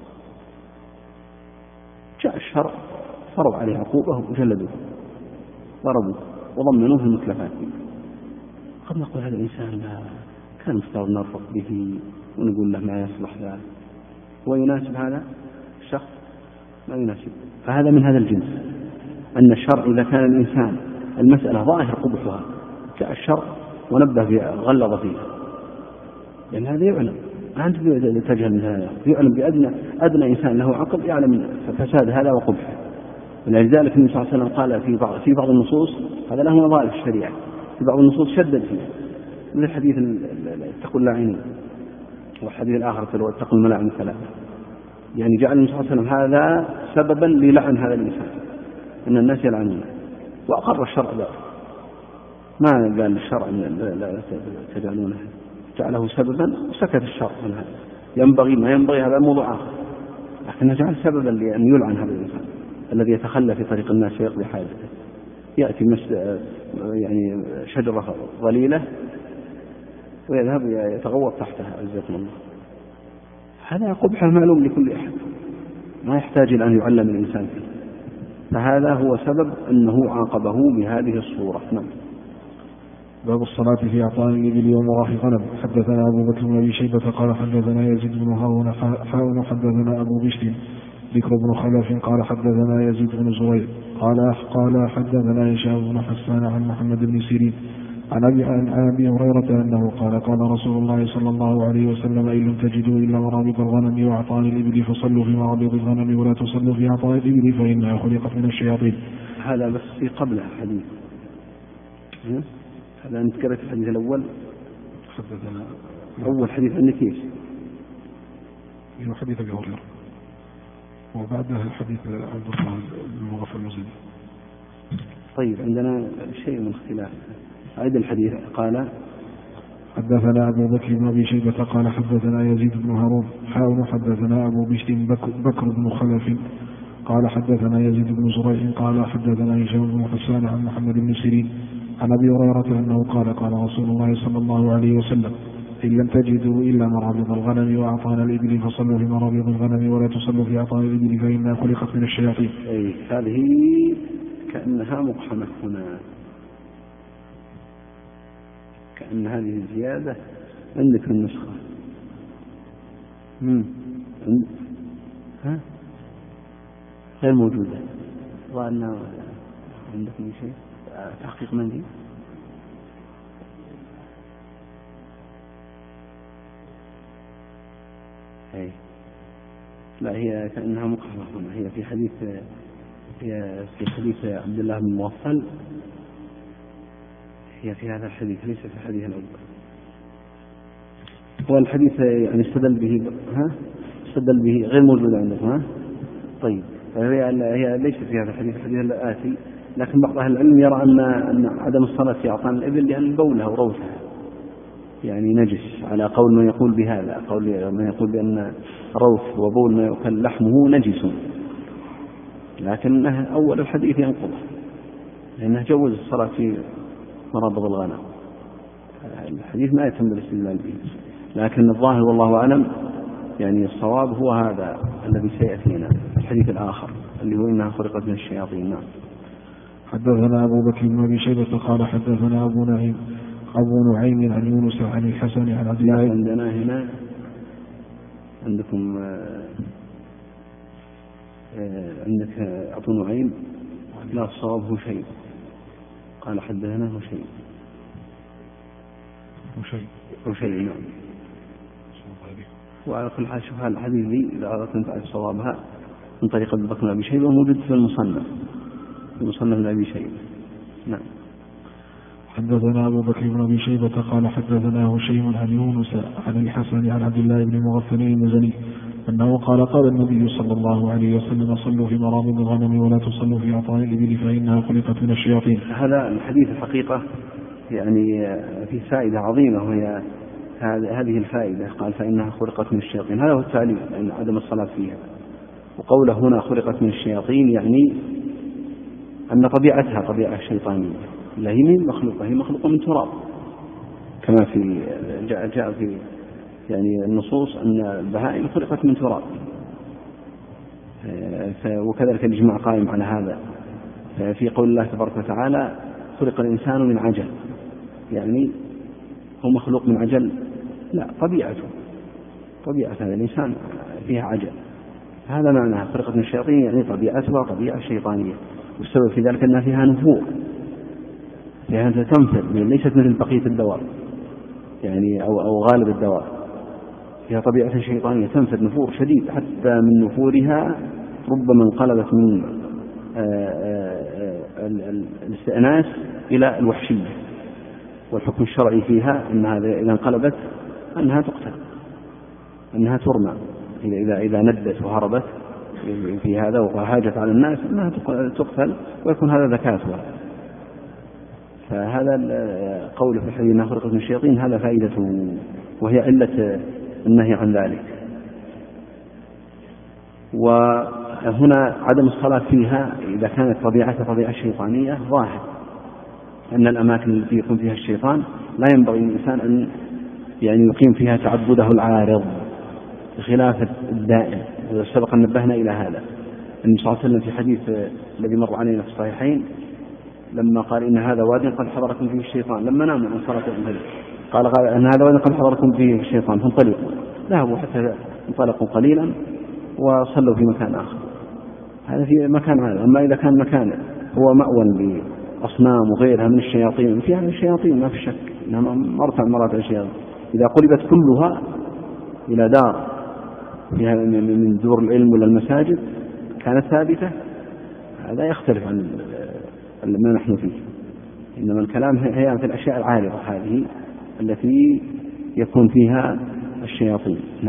جاء الشرع فرض عليه عقوبة وجلدوه ضربوه وضمنوه المتلفات. قد نقول هذا الإنسان لا كان مفترض نرفق به ونقول له ما يصلح ذلك، ويناسب هذا الشخص ما يناسب. فهذا من هذا الجنس، أن الشرع إذا كان الإنسان المسألة ظاهر قبحها جاء الشرع ونبه غلظ فيها، لأن هذا يعلم، ما أنت تجهل من هذا، يعلم بأدنى إنسان له عقل يعلم فساد هذا وقبحه. ولذلك النبي صلى الله عليه وسلم قال في بعض النصوص، هذا له نظائر في الشريعة، في بعض النصوص شدد فيه، مثل حديث اتقوا اللاعنين، والحديث الآخر اتقوا الملاعن الثلاثة، يعني جعل النبي صلى الله عليه وسلم هذا سببا للعن هذا الإنسان، أن الناس يلعنون، وأقر الشرع ذلك، ما قال الشرع لا تجعلونه، جعله سببا وسكت الشرع من هذا. ينبغي ما ينبغي هذا موضوع آخر، لكنه جعل سببا لأن يلعن هذا الإنسان الذي يتخلى في طريق الناس ويقضي حاجته، يأتي يعني شجرة ظليلة ويذهب يتغوط تحتها عزكم الله. هذا قبحه معلوم لكل أحد، ما يحتاج إلى أن يعلم الإنسان فيه، فهذا هو سبب أنه عاقبه بهذه الصورة. نعم.
باب الصلاة في أعطان الإبل ومراح غنم. حدثنا أبو بكر بن أبي شيبة قال حدثنا يزيد بن هارون حاء حدثنا أبو بشر ذكر بن خلف قال حدثنا يزيد بن زريع قال حدثنا هشام بن حسان عن محمد بن سيرين عن أبي هريرة أنه قال رسول الله صلى الله عليه وسلم: إن لم تجدوا إلا مرابط الغنم وأعطان الإبل فصلوا في مرابط الغنم ولا تصلوا في أعطان الإبل فإنها خلقت من الشياطين.
هذا بس في قبل حديث، هذا أنت قرأت الحديث الأول،
حدثنا
أول حديث عندك إيش؟
حديث أبي هريرة، وبعدها الحديث عبد الله بن مغفل المزني.
طيب عندنا شيء من اختلاف. أعيد الحديث. قال
حدثنا أبو بكر بن أبي شيبة قال حدثنا يزيد بن هارون حاء حدثنا أبو بشر بكر بن خلف قال حدثنا يزيد بن زريع قال حدثنا هشام بن حسان عن محمد بن سيرين عن أبي هريرة أنه قال رسول الله صلى الله عليه وسلم: إن لم تجدوا إلا مرابط الغنم وأعطان الإبل فصلوا في مرابط الغنم ولا تصلوا في أعطان الإبل فإنها خلقت من الشياطين.
هذه كأنها مقحمة هنا، كأن هذه الزيادة عندك في النسخة. غير موجودة، وأن عندكم شيء تحقيق مندي. لا، هي كأنها مقحمة هنا، هي في حديث عبد الله بن موفل، هي في هذا الحديث ليس في الحديث الأول. هو الحديث يعني استدل به غير موجود عندكم. طيب، هي ليست في هذا الحديث الآتي، لكن بعض أهل العلم يرى أن عدم الصلاة في أعطان الإبل لأن بولها وروثها يعني نجس، على قول من يقول بهذا، قول من يقول بأن روث وبول ما يؤكل لحمه نجس، لكن أول الحديث ينقضه لأنه جوز الصلاة في مرابط الغنم. الحديث ما يتم الاستدلال به، لكن الظاهر والله أعلم يعني الصواب هو هذا الذي سيأتينا الحديث الآخر اللي هو إنها خلقت من الشياطين. نعم.
حدثنا أبو بكر بن أبي شيبة قال حدثنا أبو نعيم عن يونس عن الحسن عن عبد الله.
عندنا هنا عندكم عندك أبو نعيم لا الصواب هشيم، قال حدثنا هشيم نعم. وعلى كل حال شوف هذا الحديث دي إذا أردت أن تعرف صوابها من طريق أبي بكر بن أبي شيبة موجود في المصنف بن أبي شيبة. نعم.
حدثنا أبو بكر بن أبي شيبة قال حدثنا هشيم عن يونس عن الحسن عن عبد الله بن مغفل المزني أنه قال النبي صلى الله عليه وسلم صلوا في مرابض الغنم ولا تصلوا في أعطان الإبل فإنها خلقت من الشياطين.
هذا الحديث الحقيقة يعني في فائدة عظيمة، وهي هذه الفائدة، قال فإنها خلقت من الشياطين، هذا هو التعليل يعني عدم الصلاة فيها. وقوله هنا خلقت من الشياطين يعني أن طبيعتها طبيعة شيطانية، لا هي من مخلوقة، هي مخلوقة من تراب، كما في جاء في يعني النصوص أن البهائم خلقت من تراب، وكذلك الإجماع قائم على هذا. في قول الله تبارك وتعالى خلق الإنسان من عجل، يعني هو مخلوق من عجل؟ لا، طبيعة هذا الإنسان فيها عجل، هذا معناها خلقت من الشياطين، يعني طبيعتها طبيعة شيطانية، والسبب في ذلك أنها فيها نفور، فيها تنفر، ليست مثل بقية الدواب يعني أو غالب الدواب، فيها طبيعة شيطانية تنفر نفور شديد، حتى من نفورها ربما انقلبت من الاستئناس إلى الوحشية، والحكم الشرعي فيها أنها إذا انقلبت أنها تقتل، أنها ترمى إذا ندت وهربت في هذا وهاجت على الناس أنها تقتل، ويكون هذا ذكاتها. فهذا القول في الحديث أنها خلقت من الشياطين هذا فائدته، وهي علة النهي عن ذلك. وهنا عدم الصلاة فيها إذا كانت طبيعتها طبيعة شيطانية ظاهر أن الأماكن التي يكون فيها الشيطان لا ينبغي للإنسان أن يعني يقيم فيها تعبده العارض بخلاف الدائم. سبق أن نبهنا إلى هذا النبي صلى الله عليه وسلم في حديث الذي مر علينا في الصحيحين لما قال إن هذا واد قد حضركم فيه الشيطان، لما ناموا عن صلاة الفجر قال أن هذا واد قد حضركم فيه الشيطان فانطلقوا، ذهبوا حتى انطلقوا قليلا وصلوا في مكان آخر، هذا في مكان هذا. أما إذا كان مكان هو مأوى لأصنام وغيرها من الشياطين، فيها من الشياطين ما في شك إنها مرات الشياطين، إذا قلبت كلها إلى دار فيها من دور العلم ولا المساجد كانت ثابتة، هذا يختلف عن ما نحن فيه. إنما الكلام هي في الأشياء العارضة هذه التي يكون فيها الشياطين. نعم.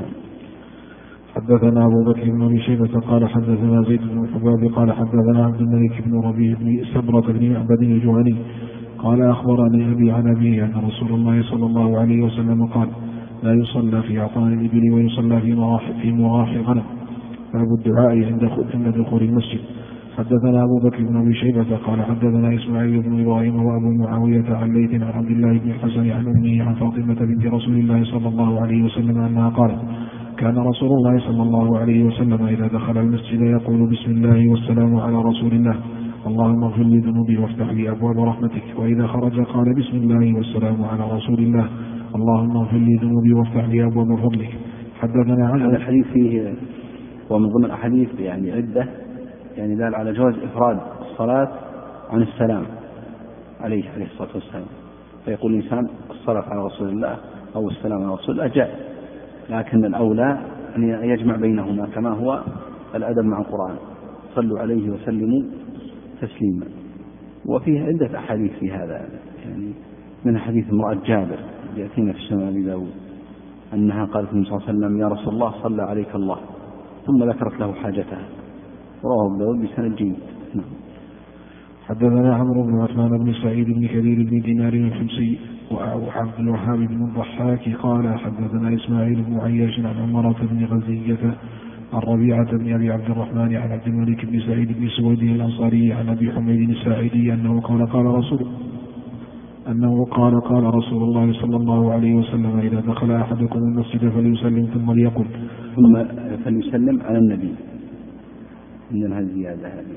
حدثنا أبو بكر بن أبي شيبة قال حدثنا زيد بن الحباب قال حدثنا عبد الملك بن ربيع بن سبرة بن معبد الجهني قال أخبرني أبي عن أبيه أن رسول الله صلى الله عليه وسلم قال لا يصلى في أعطان الإبل ويصلى في مراحي الغنم، باب الدعاء عند دخول المسجد. حدثنا أبو بكر بن أبي شيبة قال حدثنا إسماعيل بن إبراهيم وأبو معاوية عن ليث عن عبد الله بن الحسن عن أمه عن فاطمة بنت رسول الله صلى الله عليه وسلم أنها قالت كان رسول الله صلى الله عليه وسلم إذا دخل المسجد يقول بسم الله والسلام على رسول الله اللهم اغفر لي ذنوبي وافتح لي أبواب رحمتك، وإذا خرج قال بسم الله والسلام على رسول الله اللهم اغفر لي ذنوبي وافتح لي أبواب فضلك. حدثنا عن
هذا الحديث فيه ومن ضمن الأحاديث يعني عدة يعني دال على جواز إفراد الصلاة عن السلام عليه الصلاة والسلام، فيقول الإنسان الصلاة على رسول الله أو السلام على رسول الله جاء، لكن الأولى أن يجمع بينهما كما هو الأدب مع القرآن، صلوا عليه وسلموا تسليما. وفيه عدة أحاديث في هذا، يعني من حديث امرأة جابر يأتينا في سنن أبي داود أنها قالت النبي صلى الله عليه وسلم يا رسول الله صلى عليك الله، ثم ذكرت له حاجتها، رواه أبو داود بسند جيد.
حدثنا عمرو بن عثمان بن سعيد بن كثير بن دينار الحمصي وعبد الوهاب بن الضحاك قال حدثنا إسماعيل بن عياش عن عمرة بن غزية عن ربيعة بن أبي عبد الرحمن عن عبد الملك بن سعيد بن سويد الأنصاري عن أبي حميد الساعدي أنه قال رسول الله صلى الله عليه وسلم إذا دخل أحدكم المسجد فليسلم ثم ليقل
فليسلم على النبي من هذه الزيادة هذه.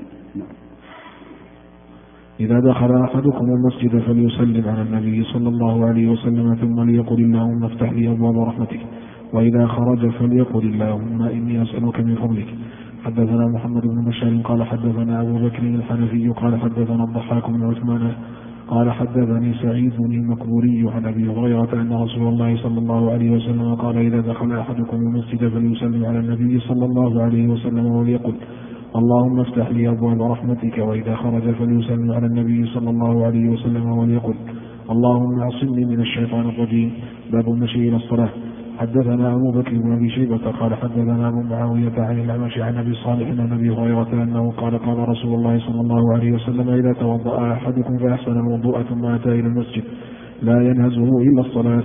إذا دخل أحدكم المسجد فليسلم على النبي صلى الله عليه وسلم ثم ليقل اللهم افتح لي أبواب رحمتك، وإذا خرج فليقل اللهم إني أسألك من فضلك. حدثنا محمد بن بشار قال حدثنا أبو بكر الحنفي قال حدثنا الضحاك بن عثمان قال حدثني سعيد المقبوري عن أبي هريرة أن رسول الله صلى الله عليه وسلم قال إذا دخل أحدكم المسجد فليسلم على النبي صلى الله عليه وسلم وليقل اللهم افتح لي أبواب رحمتك، وإذا خرج فليسلم على النبي صلى الله عليه وسلم وليقل اللهم اعصمني من الشيطان الرجيم. باب المشي إلى الصلاة. حدثنا أبو بكر بن أبي شيبة قال حدثنا أبو معاوية عن الأعمش عن أبي صالح عن أبي هريرة أنه قال قال رسول الله صلى الله عليه وسلم إذا توضأ أحدكم فأحسن الوضوء ثم أتى إلى المسجد لا ينهزه إلا الصلاة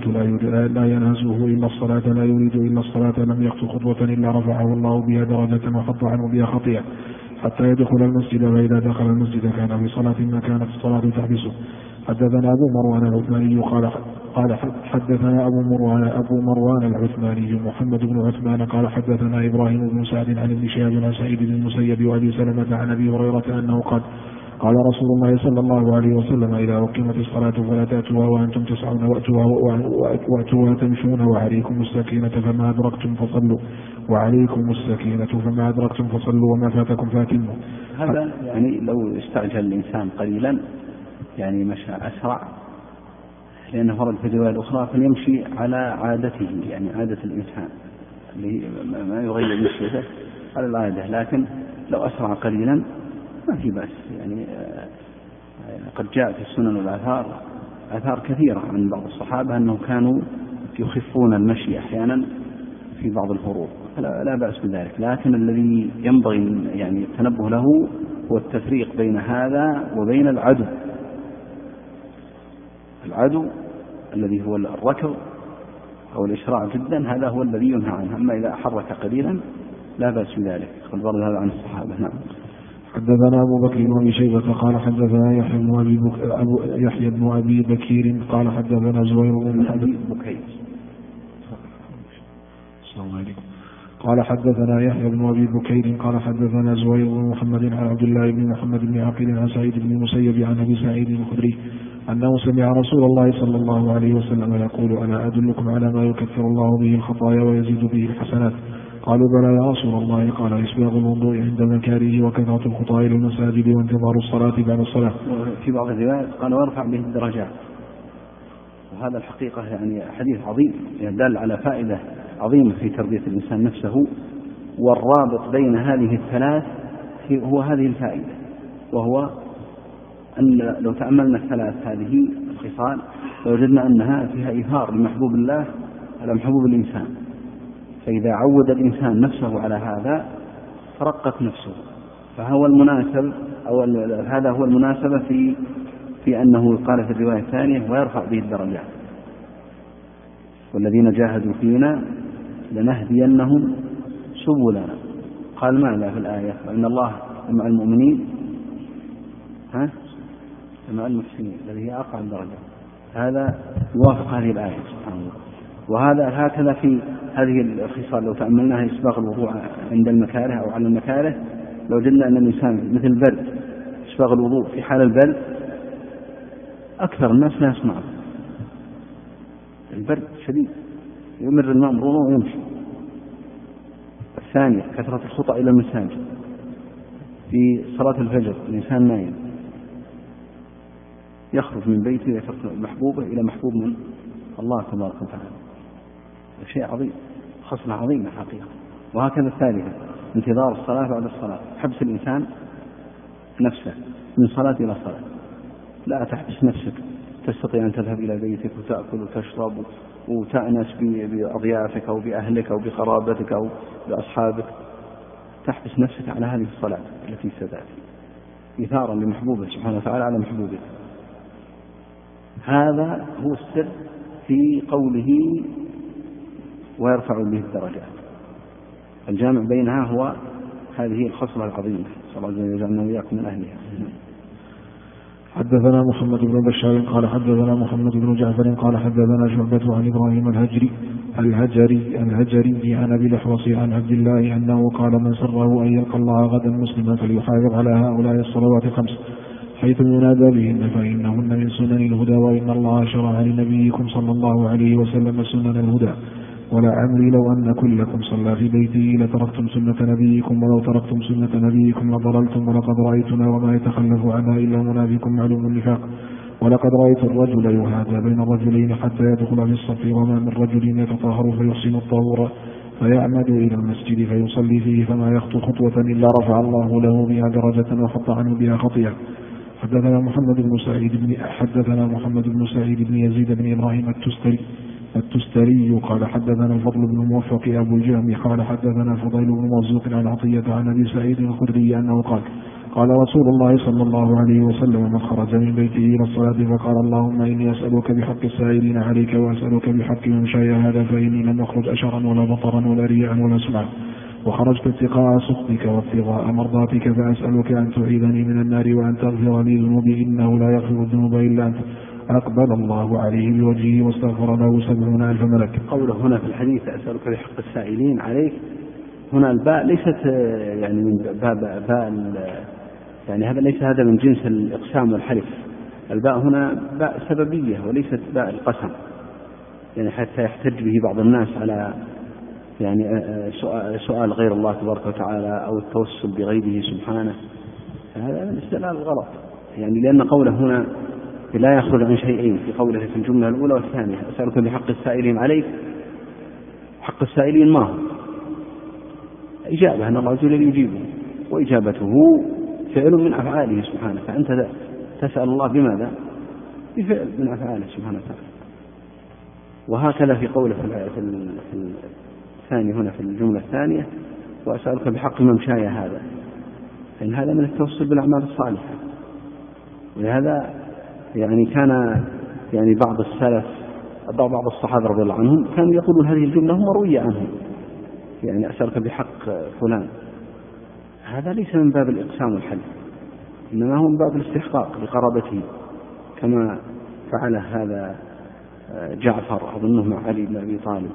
لا يريد إلا الصلاة لم يخطو خطوة إلا رفعه الله بها درجة وحط عنه بها خطيئة حتى يدخل المسجد، فإذا دخل المسجد كان في صلاة ما كانت الصلاة تحبسه. حدثنا أبو مروان العثماني قال حدثنا أبو مروان العثماني محمد بن عثمان قال حدثنا إبراهيم بن سعد عن ابن شهاب عن سعيد بن المسيب وأبي سلمة عن أبي هريرة أنه قال رسول الله صلى الله عليه وسلم إذا أقيمت الصلاة فلا تأتوها وأنتم تسعون وأتوها تمشون وعليكم السكينة فما أدركتم فصلوا وما فاتكم فاتموا.
هذا يعني لو استعجل الإنسان قليلا يعني مشى أسرع، لأنه ورد في الرواية الأخرى فليمشي على عادته، يعني عادة الإنسان اللي ما يغير مشيته على العادة، لكن لو أسرع قليلا ما في بأس. يعني قد جاء في السنن والآثار آثار كثيرة عن بعض الصحابة أنهم كانوا يخفون المشي أحيانا في بعض الفروض، لا بأس بذلك، لكن الذي ينبغي يعني التنبه له هو التفريق بين هذا وبين العدو الذي هو الركض أو الإسراع جدا، هذا هو الذي ينهى عنه. أما إذا حرك قليلا لا بأس بذلك، قد ورد هذا عن الصحابة. نعم.
حدثنا أبو بكر بن أبي شيبة قال حدثنا يحيى بن أبي بكير قال حدثنا زهير بن أبي بكير قال حدثنا يحيى بن أبي بكير قال حدثنا زهير بن محمد عن عبد الله بن محمد بن عقيل عن سعيد بن المسيب عن أبي سعيد الخدري أنه سمع رسول الله صلى الله عليه وسلم يقول ألا أدلكم على ما يكفر الله به الخطايا ويزيد به الحسنات؟ قالوا بلى يا رسول الله. قال إسباغ الوضوء عند مكاره وكثرة الخطى إلى المساجد وانتظار الصلاة بعد الصلاة.
في بعض الروايات قال ويرفع به الدرجات، وهذا الحقيقة يعني حديث عظيم يدل على فائدة عظيمة في تربية الإنسان نفسه، والرابط بين هذه الثلاث هو هذه الفائدة، وهو أن لو تأملنا الثلاث هذه الخصال لوجدنا أنها فيها إيثار لمحبوب الله على محبوب الإنسان، فإذا عود الإنسان نفسه على هذا فرقت نفسه، فهو المناسب أو هذا هو المناسبة في أنه قال في الرواية الثانية ويرفع به الدرجات، والذين جاهدوا فينا لنهدينهم سبلنا. قال ماذا في الآية؟ وإن الله مع المؤمنين مع المحسنين، الذي هي أرفع الدرجات. هذا يوافق هذه الآية سبحانه الله. وهذا هكذا في هذه الخصال لو تأملناها إسباغ الوضوء عند المكاره أو على المكاره، لو وجدنا أن الإنسان مثل البرد إسباغ الوضوء في حال البرد أكثر الناس لا يصنعه، البرد شديد يمر الماء مرورا ويمشي. الثانية كثرة الخطأ إلى المساجد في صلاة الفجر، الإنسان نايم يخرج من بيته ويترك محبوبه إلى محبوب من الله تبارك وتعالى، شيء عظيم، خصلة عظيمة حقيقة. وهكذا الثالثة انتظار الصلاة بعد الصلاة، حبس الإنسان نفسه من صلاة إلى صلاة، لا تحبس نفسك، تستطيع أن تذهب إلى بيتك وتأكل وتشرب وتأنس بأضيافك أو بأهلك أو بقرابتك أو بأصحابك، تحبس نفسك على هذه الصلاة التي ستأتي إثارا لمحبوبه سبحانه وتعالى على محبوبه. هذا هو السر في قوله ويرفع به الدرجات، الجامع بينها هو هذه الخصلة العظيمة، صلى الله عليه وسلم يجعلنا وإياكم من أهلها.
حدثنا محمد بن بشار قال حدثنا محمد بن جعفر قال حدثنا شعبة عن إبراهيم الهجري عن أبي الأحوص عن عبد الله أنه قال من سره أن يلقى الله غدا مسلما فليحافظ على هؤلاء الصلوات الخمس حيث ينادى بهن فإنهن من سنن الهدى، وإن الله شرع لنبيكم صلى الله عليه وسلم سنن الهدى ولعمري لو أن كلكم صلى في بيته لتركتم سنة نبيكم، ولو تركتم سنة نبيكم لضللتم، ولقد رأيتنا وما يتخلف عنها إلا منافق معلوم النفاق. ولقد رأيت الرجل يهادى بين الرجلين حتى يدخل في الصف، وما من رجل يتطهر فيحسن الطهور فيعمد إلى المسجد فيصلي فيه فما يخطو خطوة إلا رفع الله له بها درجة وحط عنه بها خطيئة. حدثنا محمد بن سعيد بن يزيد بن إبراهيم التستري قال حدثنا الفضل بن موفق أبو الجهم قال حدثنا فضيل بن مرزوق عن عطية عن أبي سعيد الخدري أنه قال رسول الله صلى الله عليه وسلم من خرج من بيته إلى الصلاة فقال اللهم إني أسألك بحق السائلين عليك وأسألك بحق ممشاي هذا فإني لم أخرج أشرا ولا بطرا ولا رياء ولا سمعا، وخرجت اتقاء سخطك وابتغاء مرضاتك، فأسألك أن تعيذني من النار وأن تغفر لي ذنوبي إنه لا يغفر الذنوب إلا أنت. أقبل الله عليه بوجهه واستغفر له 70,000 ملك.
قوله هنا في الحديث أسألك بحق السائلين عليك، هنا الباء ليست يعني من باء يعني هذا ليس هذا من جنس الإقسام والحلف. الباء هنا باء سببية وليست باء القسم، يعني حتى يحتج به بعض الناس على يعني سؤال غير الله تبارك وتعالى أو التوسل بغيره سبحانه، هذا من استدلال الغلط، يعني لأن قوله هنا لا يخرج عن شيئين في قوله في الجملة الأولى والثانية أسألك بحق السائلين عليك. حق السائلين ما هو؟ إجابة أن الله عز وجل يجيبه، وإجابته فعل من أفعاله سبحانه، فأنت تسأل الله بماذا؟ بفعل من أفعاله سبحانه وتعالى. وهكذا في قوله في الثاني هنا في الجملة الثانية وأسألك بحق ممشاي هذا، فإن هذا من التوسل بالأعمال الصالحة. ولهذا يعني كان يعني بعض السلف بعض الصحابة رضي الله عنهم كانوا يقولون هذه الجملة مروية عنهم، يعني أسألك بحق فلان، هذا ليس من باب الإقسام والحلف، إنما هو من باب الاستحقاق لقرابته، كما فعل هذا جعفر أظنه مع علي بن أبي طالب،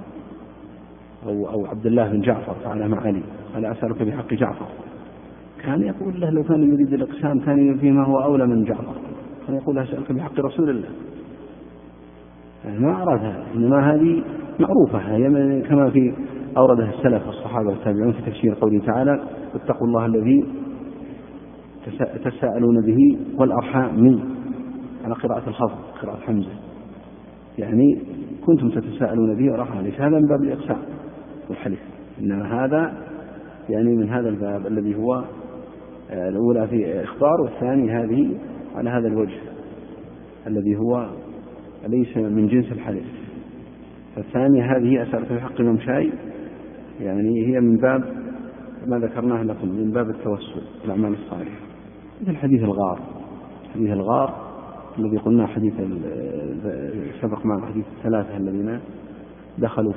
أو عبد الله بن جعفر فعله مع علي، قال أسألك بحق جعفر. كان يقول له لو كان يريد الإقسام كان فيما هو أولى من جعفر، كان يقول له أسألك بحق رسول الله، يعني ما أراد هذا، إنما هذه معروفة هي كما في أورده السلف الصحابة والتابعون في تفسير قوله تعالى اتقوا الله الذي تساءلون به والأرحام من، على قراءة الخفض قراءة حمزة، يعني كنتم تتساءلون به والأرحام، ليس هذا من باب الإقسام والحلف، إنما هذا يعني من هذا الباب الذي هو الأولى في إخبار، والثاني هذه على هذا الوجه الذي هو ليس من جنس الحلف. فالثانية هذه أسألك بحق ممشاي، يعني هي من باب ما ذكرناه لكم من باب التوسل بالأعمال الصالحة، مثل حديث الغار الذي قلنا حديث سبق معه حديث الثلاثة الذين دخلوا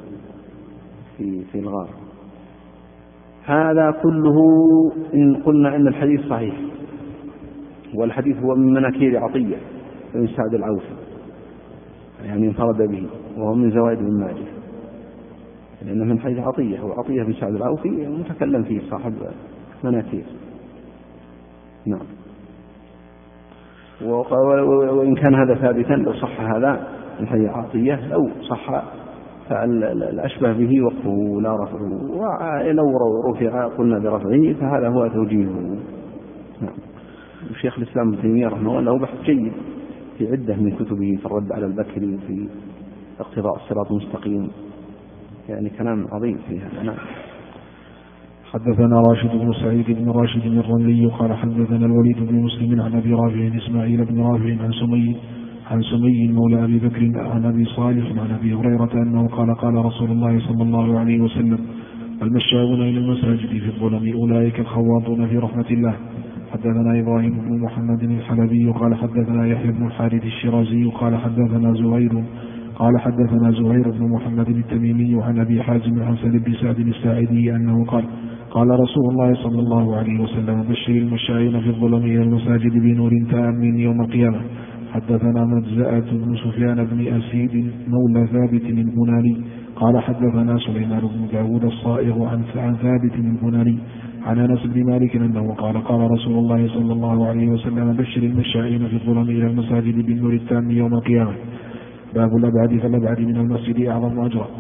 في الغار. هذا كله إن قلنا أن الحديث صحيح، والحديث هو من مناكير عطية بن سعد العوفي، يعني انفرد به، وهو من زوائد ابن ماجه، لأنه من حديث عطية، هو عطية بن سعد العوفي متكلم فيه صاحب مناكير. نعم. وإن كان هذا ثابتا لو صح هذا من حديث عطية لو صح فالأشبه به وقفه لا رفعه، ولو رفع قلنا برفعه فهذا هو توجيهه. نعم. الشيخ الإسلام ابن تيمية رحمه الله له بحث جيد في عدة من كتبه في الرد على البكري وفي اقتضاء الصراط المستقيم، يعني كلام عظيم في هذا. نعم.
حدثنا راشد بن سعيد بن راشد الرملي قال حدثنا الوليد بن مسلم عن أبي رافع إسماعيل بن رافع عن سمي مولى أبي بكر عن أبي صالح عن أبي هريرة أنه قال رسول الله صلى الله عليه وسلم المشاؤون إلى المساجد في الظلم أولئك الخواضون في رحمة الله. حدثنا إبراهيم بن محمد الحلبي قال حدثنا يحيى بن الحارث الشيرازي قال حدثنا زهير بن محمد التميمي عن أبي حازم عن سهل بن سعد الساعدي أنه قال رسول الله صلى الله عليه وسلم بشر المشاؤون في الظلم إلى المساجد بنور تام يوم القيامة. حدثنا مجزأة بن سفيان بن أسيد مولى ثابت البناني قال حدثنا سليمان بن داود الصائغ عن ثابت البناني عن أنس بن مالك أنه قال رسول الله صلى الله عليه وسلم بشر المشائين في الظلم إلى المساجد بالنور التام يوم القيامة. باب الأبعد فالأبعد من المسجد أعظم أجرا.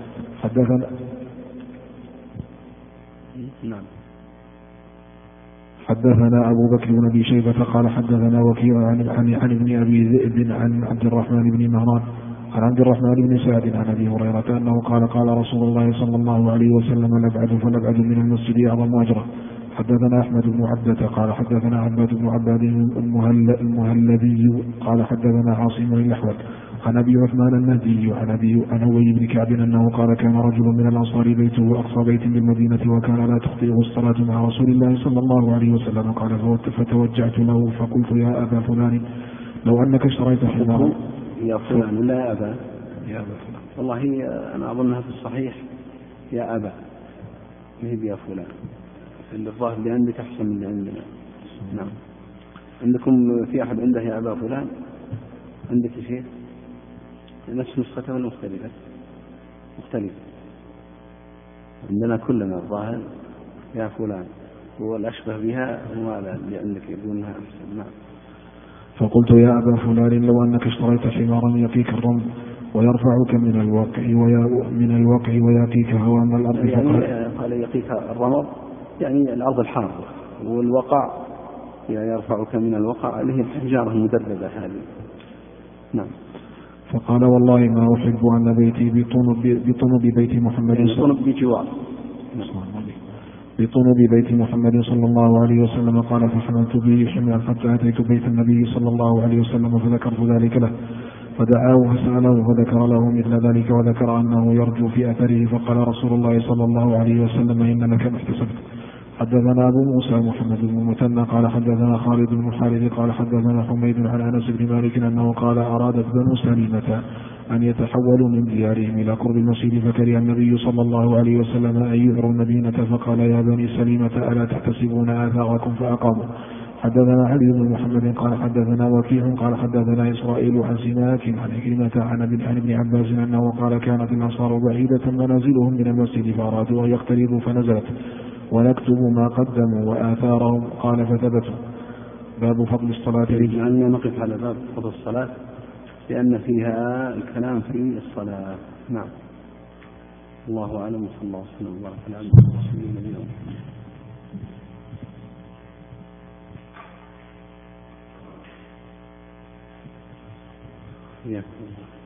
حدثنا أبو بكر بن أبي شيبة قال حدثنا وكيع عن ابن أبي ذئب عن عبد الرحمن بن مهران عن عبد الرحمن بن سعد عن أبي هريرة أنه قال رسول الله صلى الله عليه وسلم نبعد فنبعد من المسجد أعظم أجرا. حدثنا أحمد بن عبدة قال حدثنا عباد بن عباد المهلبي قال حدثنا عاصم الأحول عن أبي عثمان النهدي عن أبي بن كعب أنه قال كان رجل من الأنصار بيته أقصى بيت بالمدينة وكان لا تخطئه الصلاة مع رسول الله صلى الله عليه وسلم. قال فتوجعت له فقلت يا أبا فلان لو أنك اشتريت حمارا.
يا فلان ولا يا أبا؟
يا أبا فلان.
والله أنا أظنها في الصحيح يا أبا، ما هي يا فلان. الظاهر اللي عندك أحسن من اللي عندنا. نعم. عندكم في أحد عنده يا أبا فلان؟ عندك شيء؟ نفس نسخته ولا مختلفة؟ مختلفة. عندنا كلنا الظاهر يا فلان، هو الأشبه بها هو هذا اللي عندك يقولونها أحسن. نعم.
فقلت يا أبا فلان لو أنك اشتريت حمارا يقيك الرمل ويرفعك من الوقع ويقيك هوام الأرض.
يعني قال يقيك الرمل يعني الأرض الحارة، والوقع يرفعك من الوقع اللي هي الحجارة المدربة هذه. نعم.
فقال والله ما أحب أن بيتي بطنب بيت محمد بطنب بيت محمد صلى الله عليه وسلم. قال فحملت به حملا حتى أتيت بيت النبي صلى الله عليه وسلم فذكرت ذلك له فدعاه فسأله فذكر له مثل ذلك وذكر أنه يرجو في أثره. فقال رسول الله صلى الله عليه وسلم إن لك ما احتسبت. حدثنا أبو موسى محمد بن المثنى قال حدثنا خالد بن الحارث قال حدثنا حميد عن أنس بن مالك أنه قال أرادت بنو سليمة أن يتحولوا من ديارهم إلى قرب المسجد فكره النبي صلى الله عليه وسلم أن يعروا المدينة فقال يا بني سليمة ألا تحتسبون آثاركم فأقاموا. حدثنا علي بن محمد قال حدثنا وكيع قال حدثنا إسرائيل عن سماك عن عكرمة عن ابن عباس أنه قال كانت الأنصار بعيدة منازلهم من المسجد فأرادوا أن يقتربوا فنزلت ونكتب ما قدموا وآثارهم. قال فثبتوا. باب فضل الصلاة.
لأننا نقف على باب فضل الصلاة لأن فيها الكلام في الصلاة. نعم. الله أعلم وصلى الله وسلم وبارك على عبده ورسوله نبينا محمد.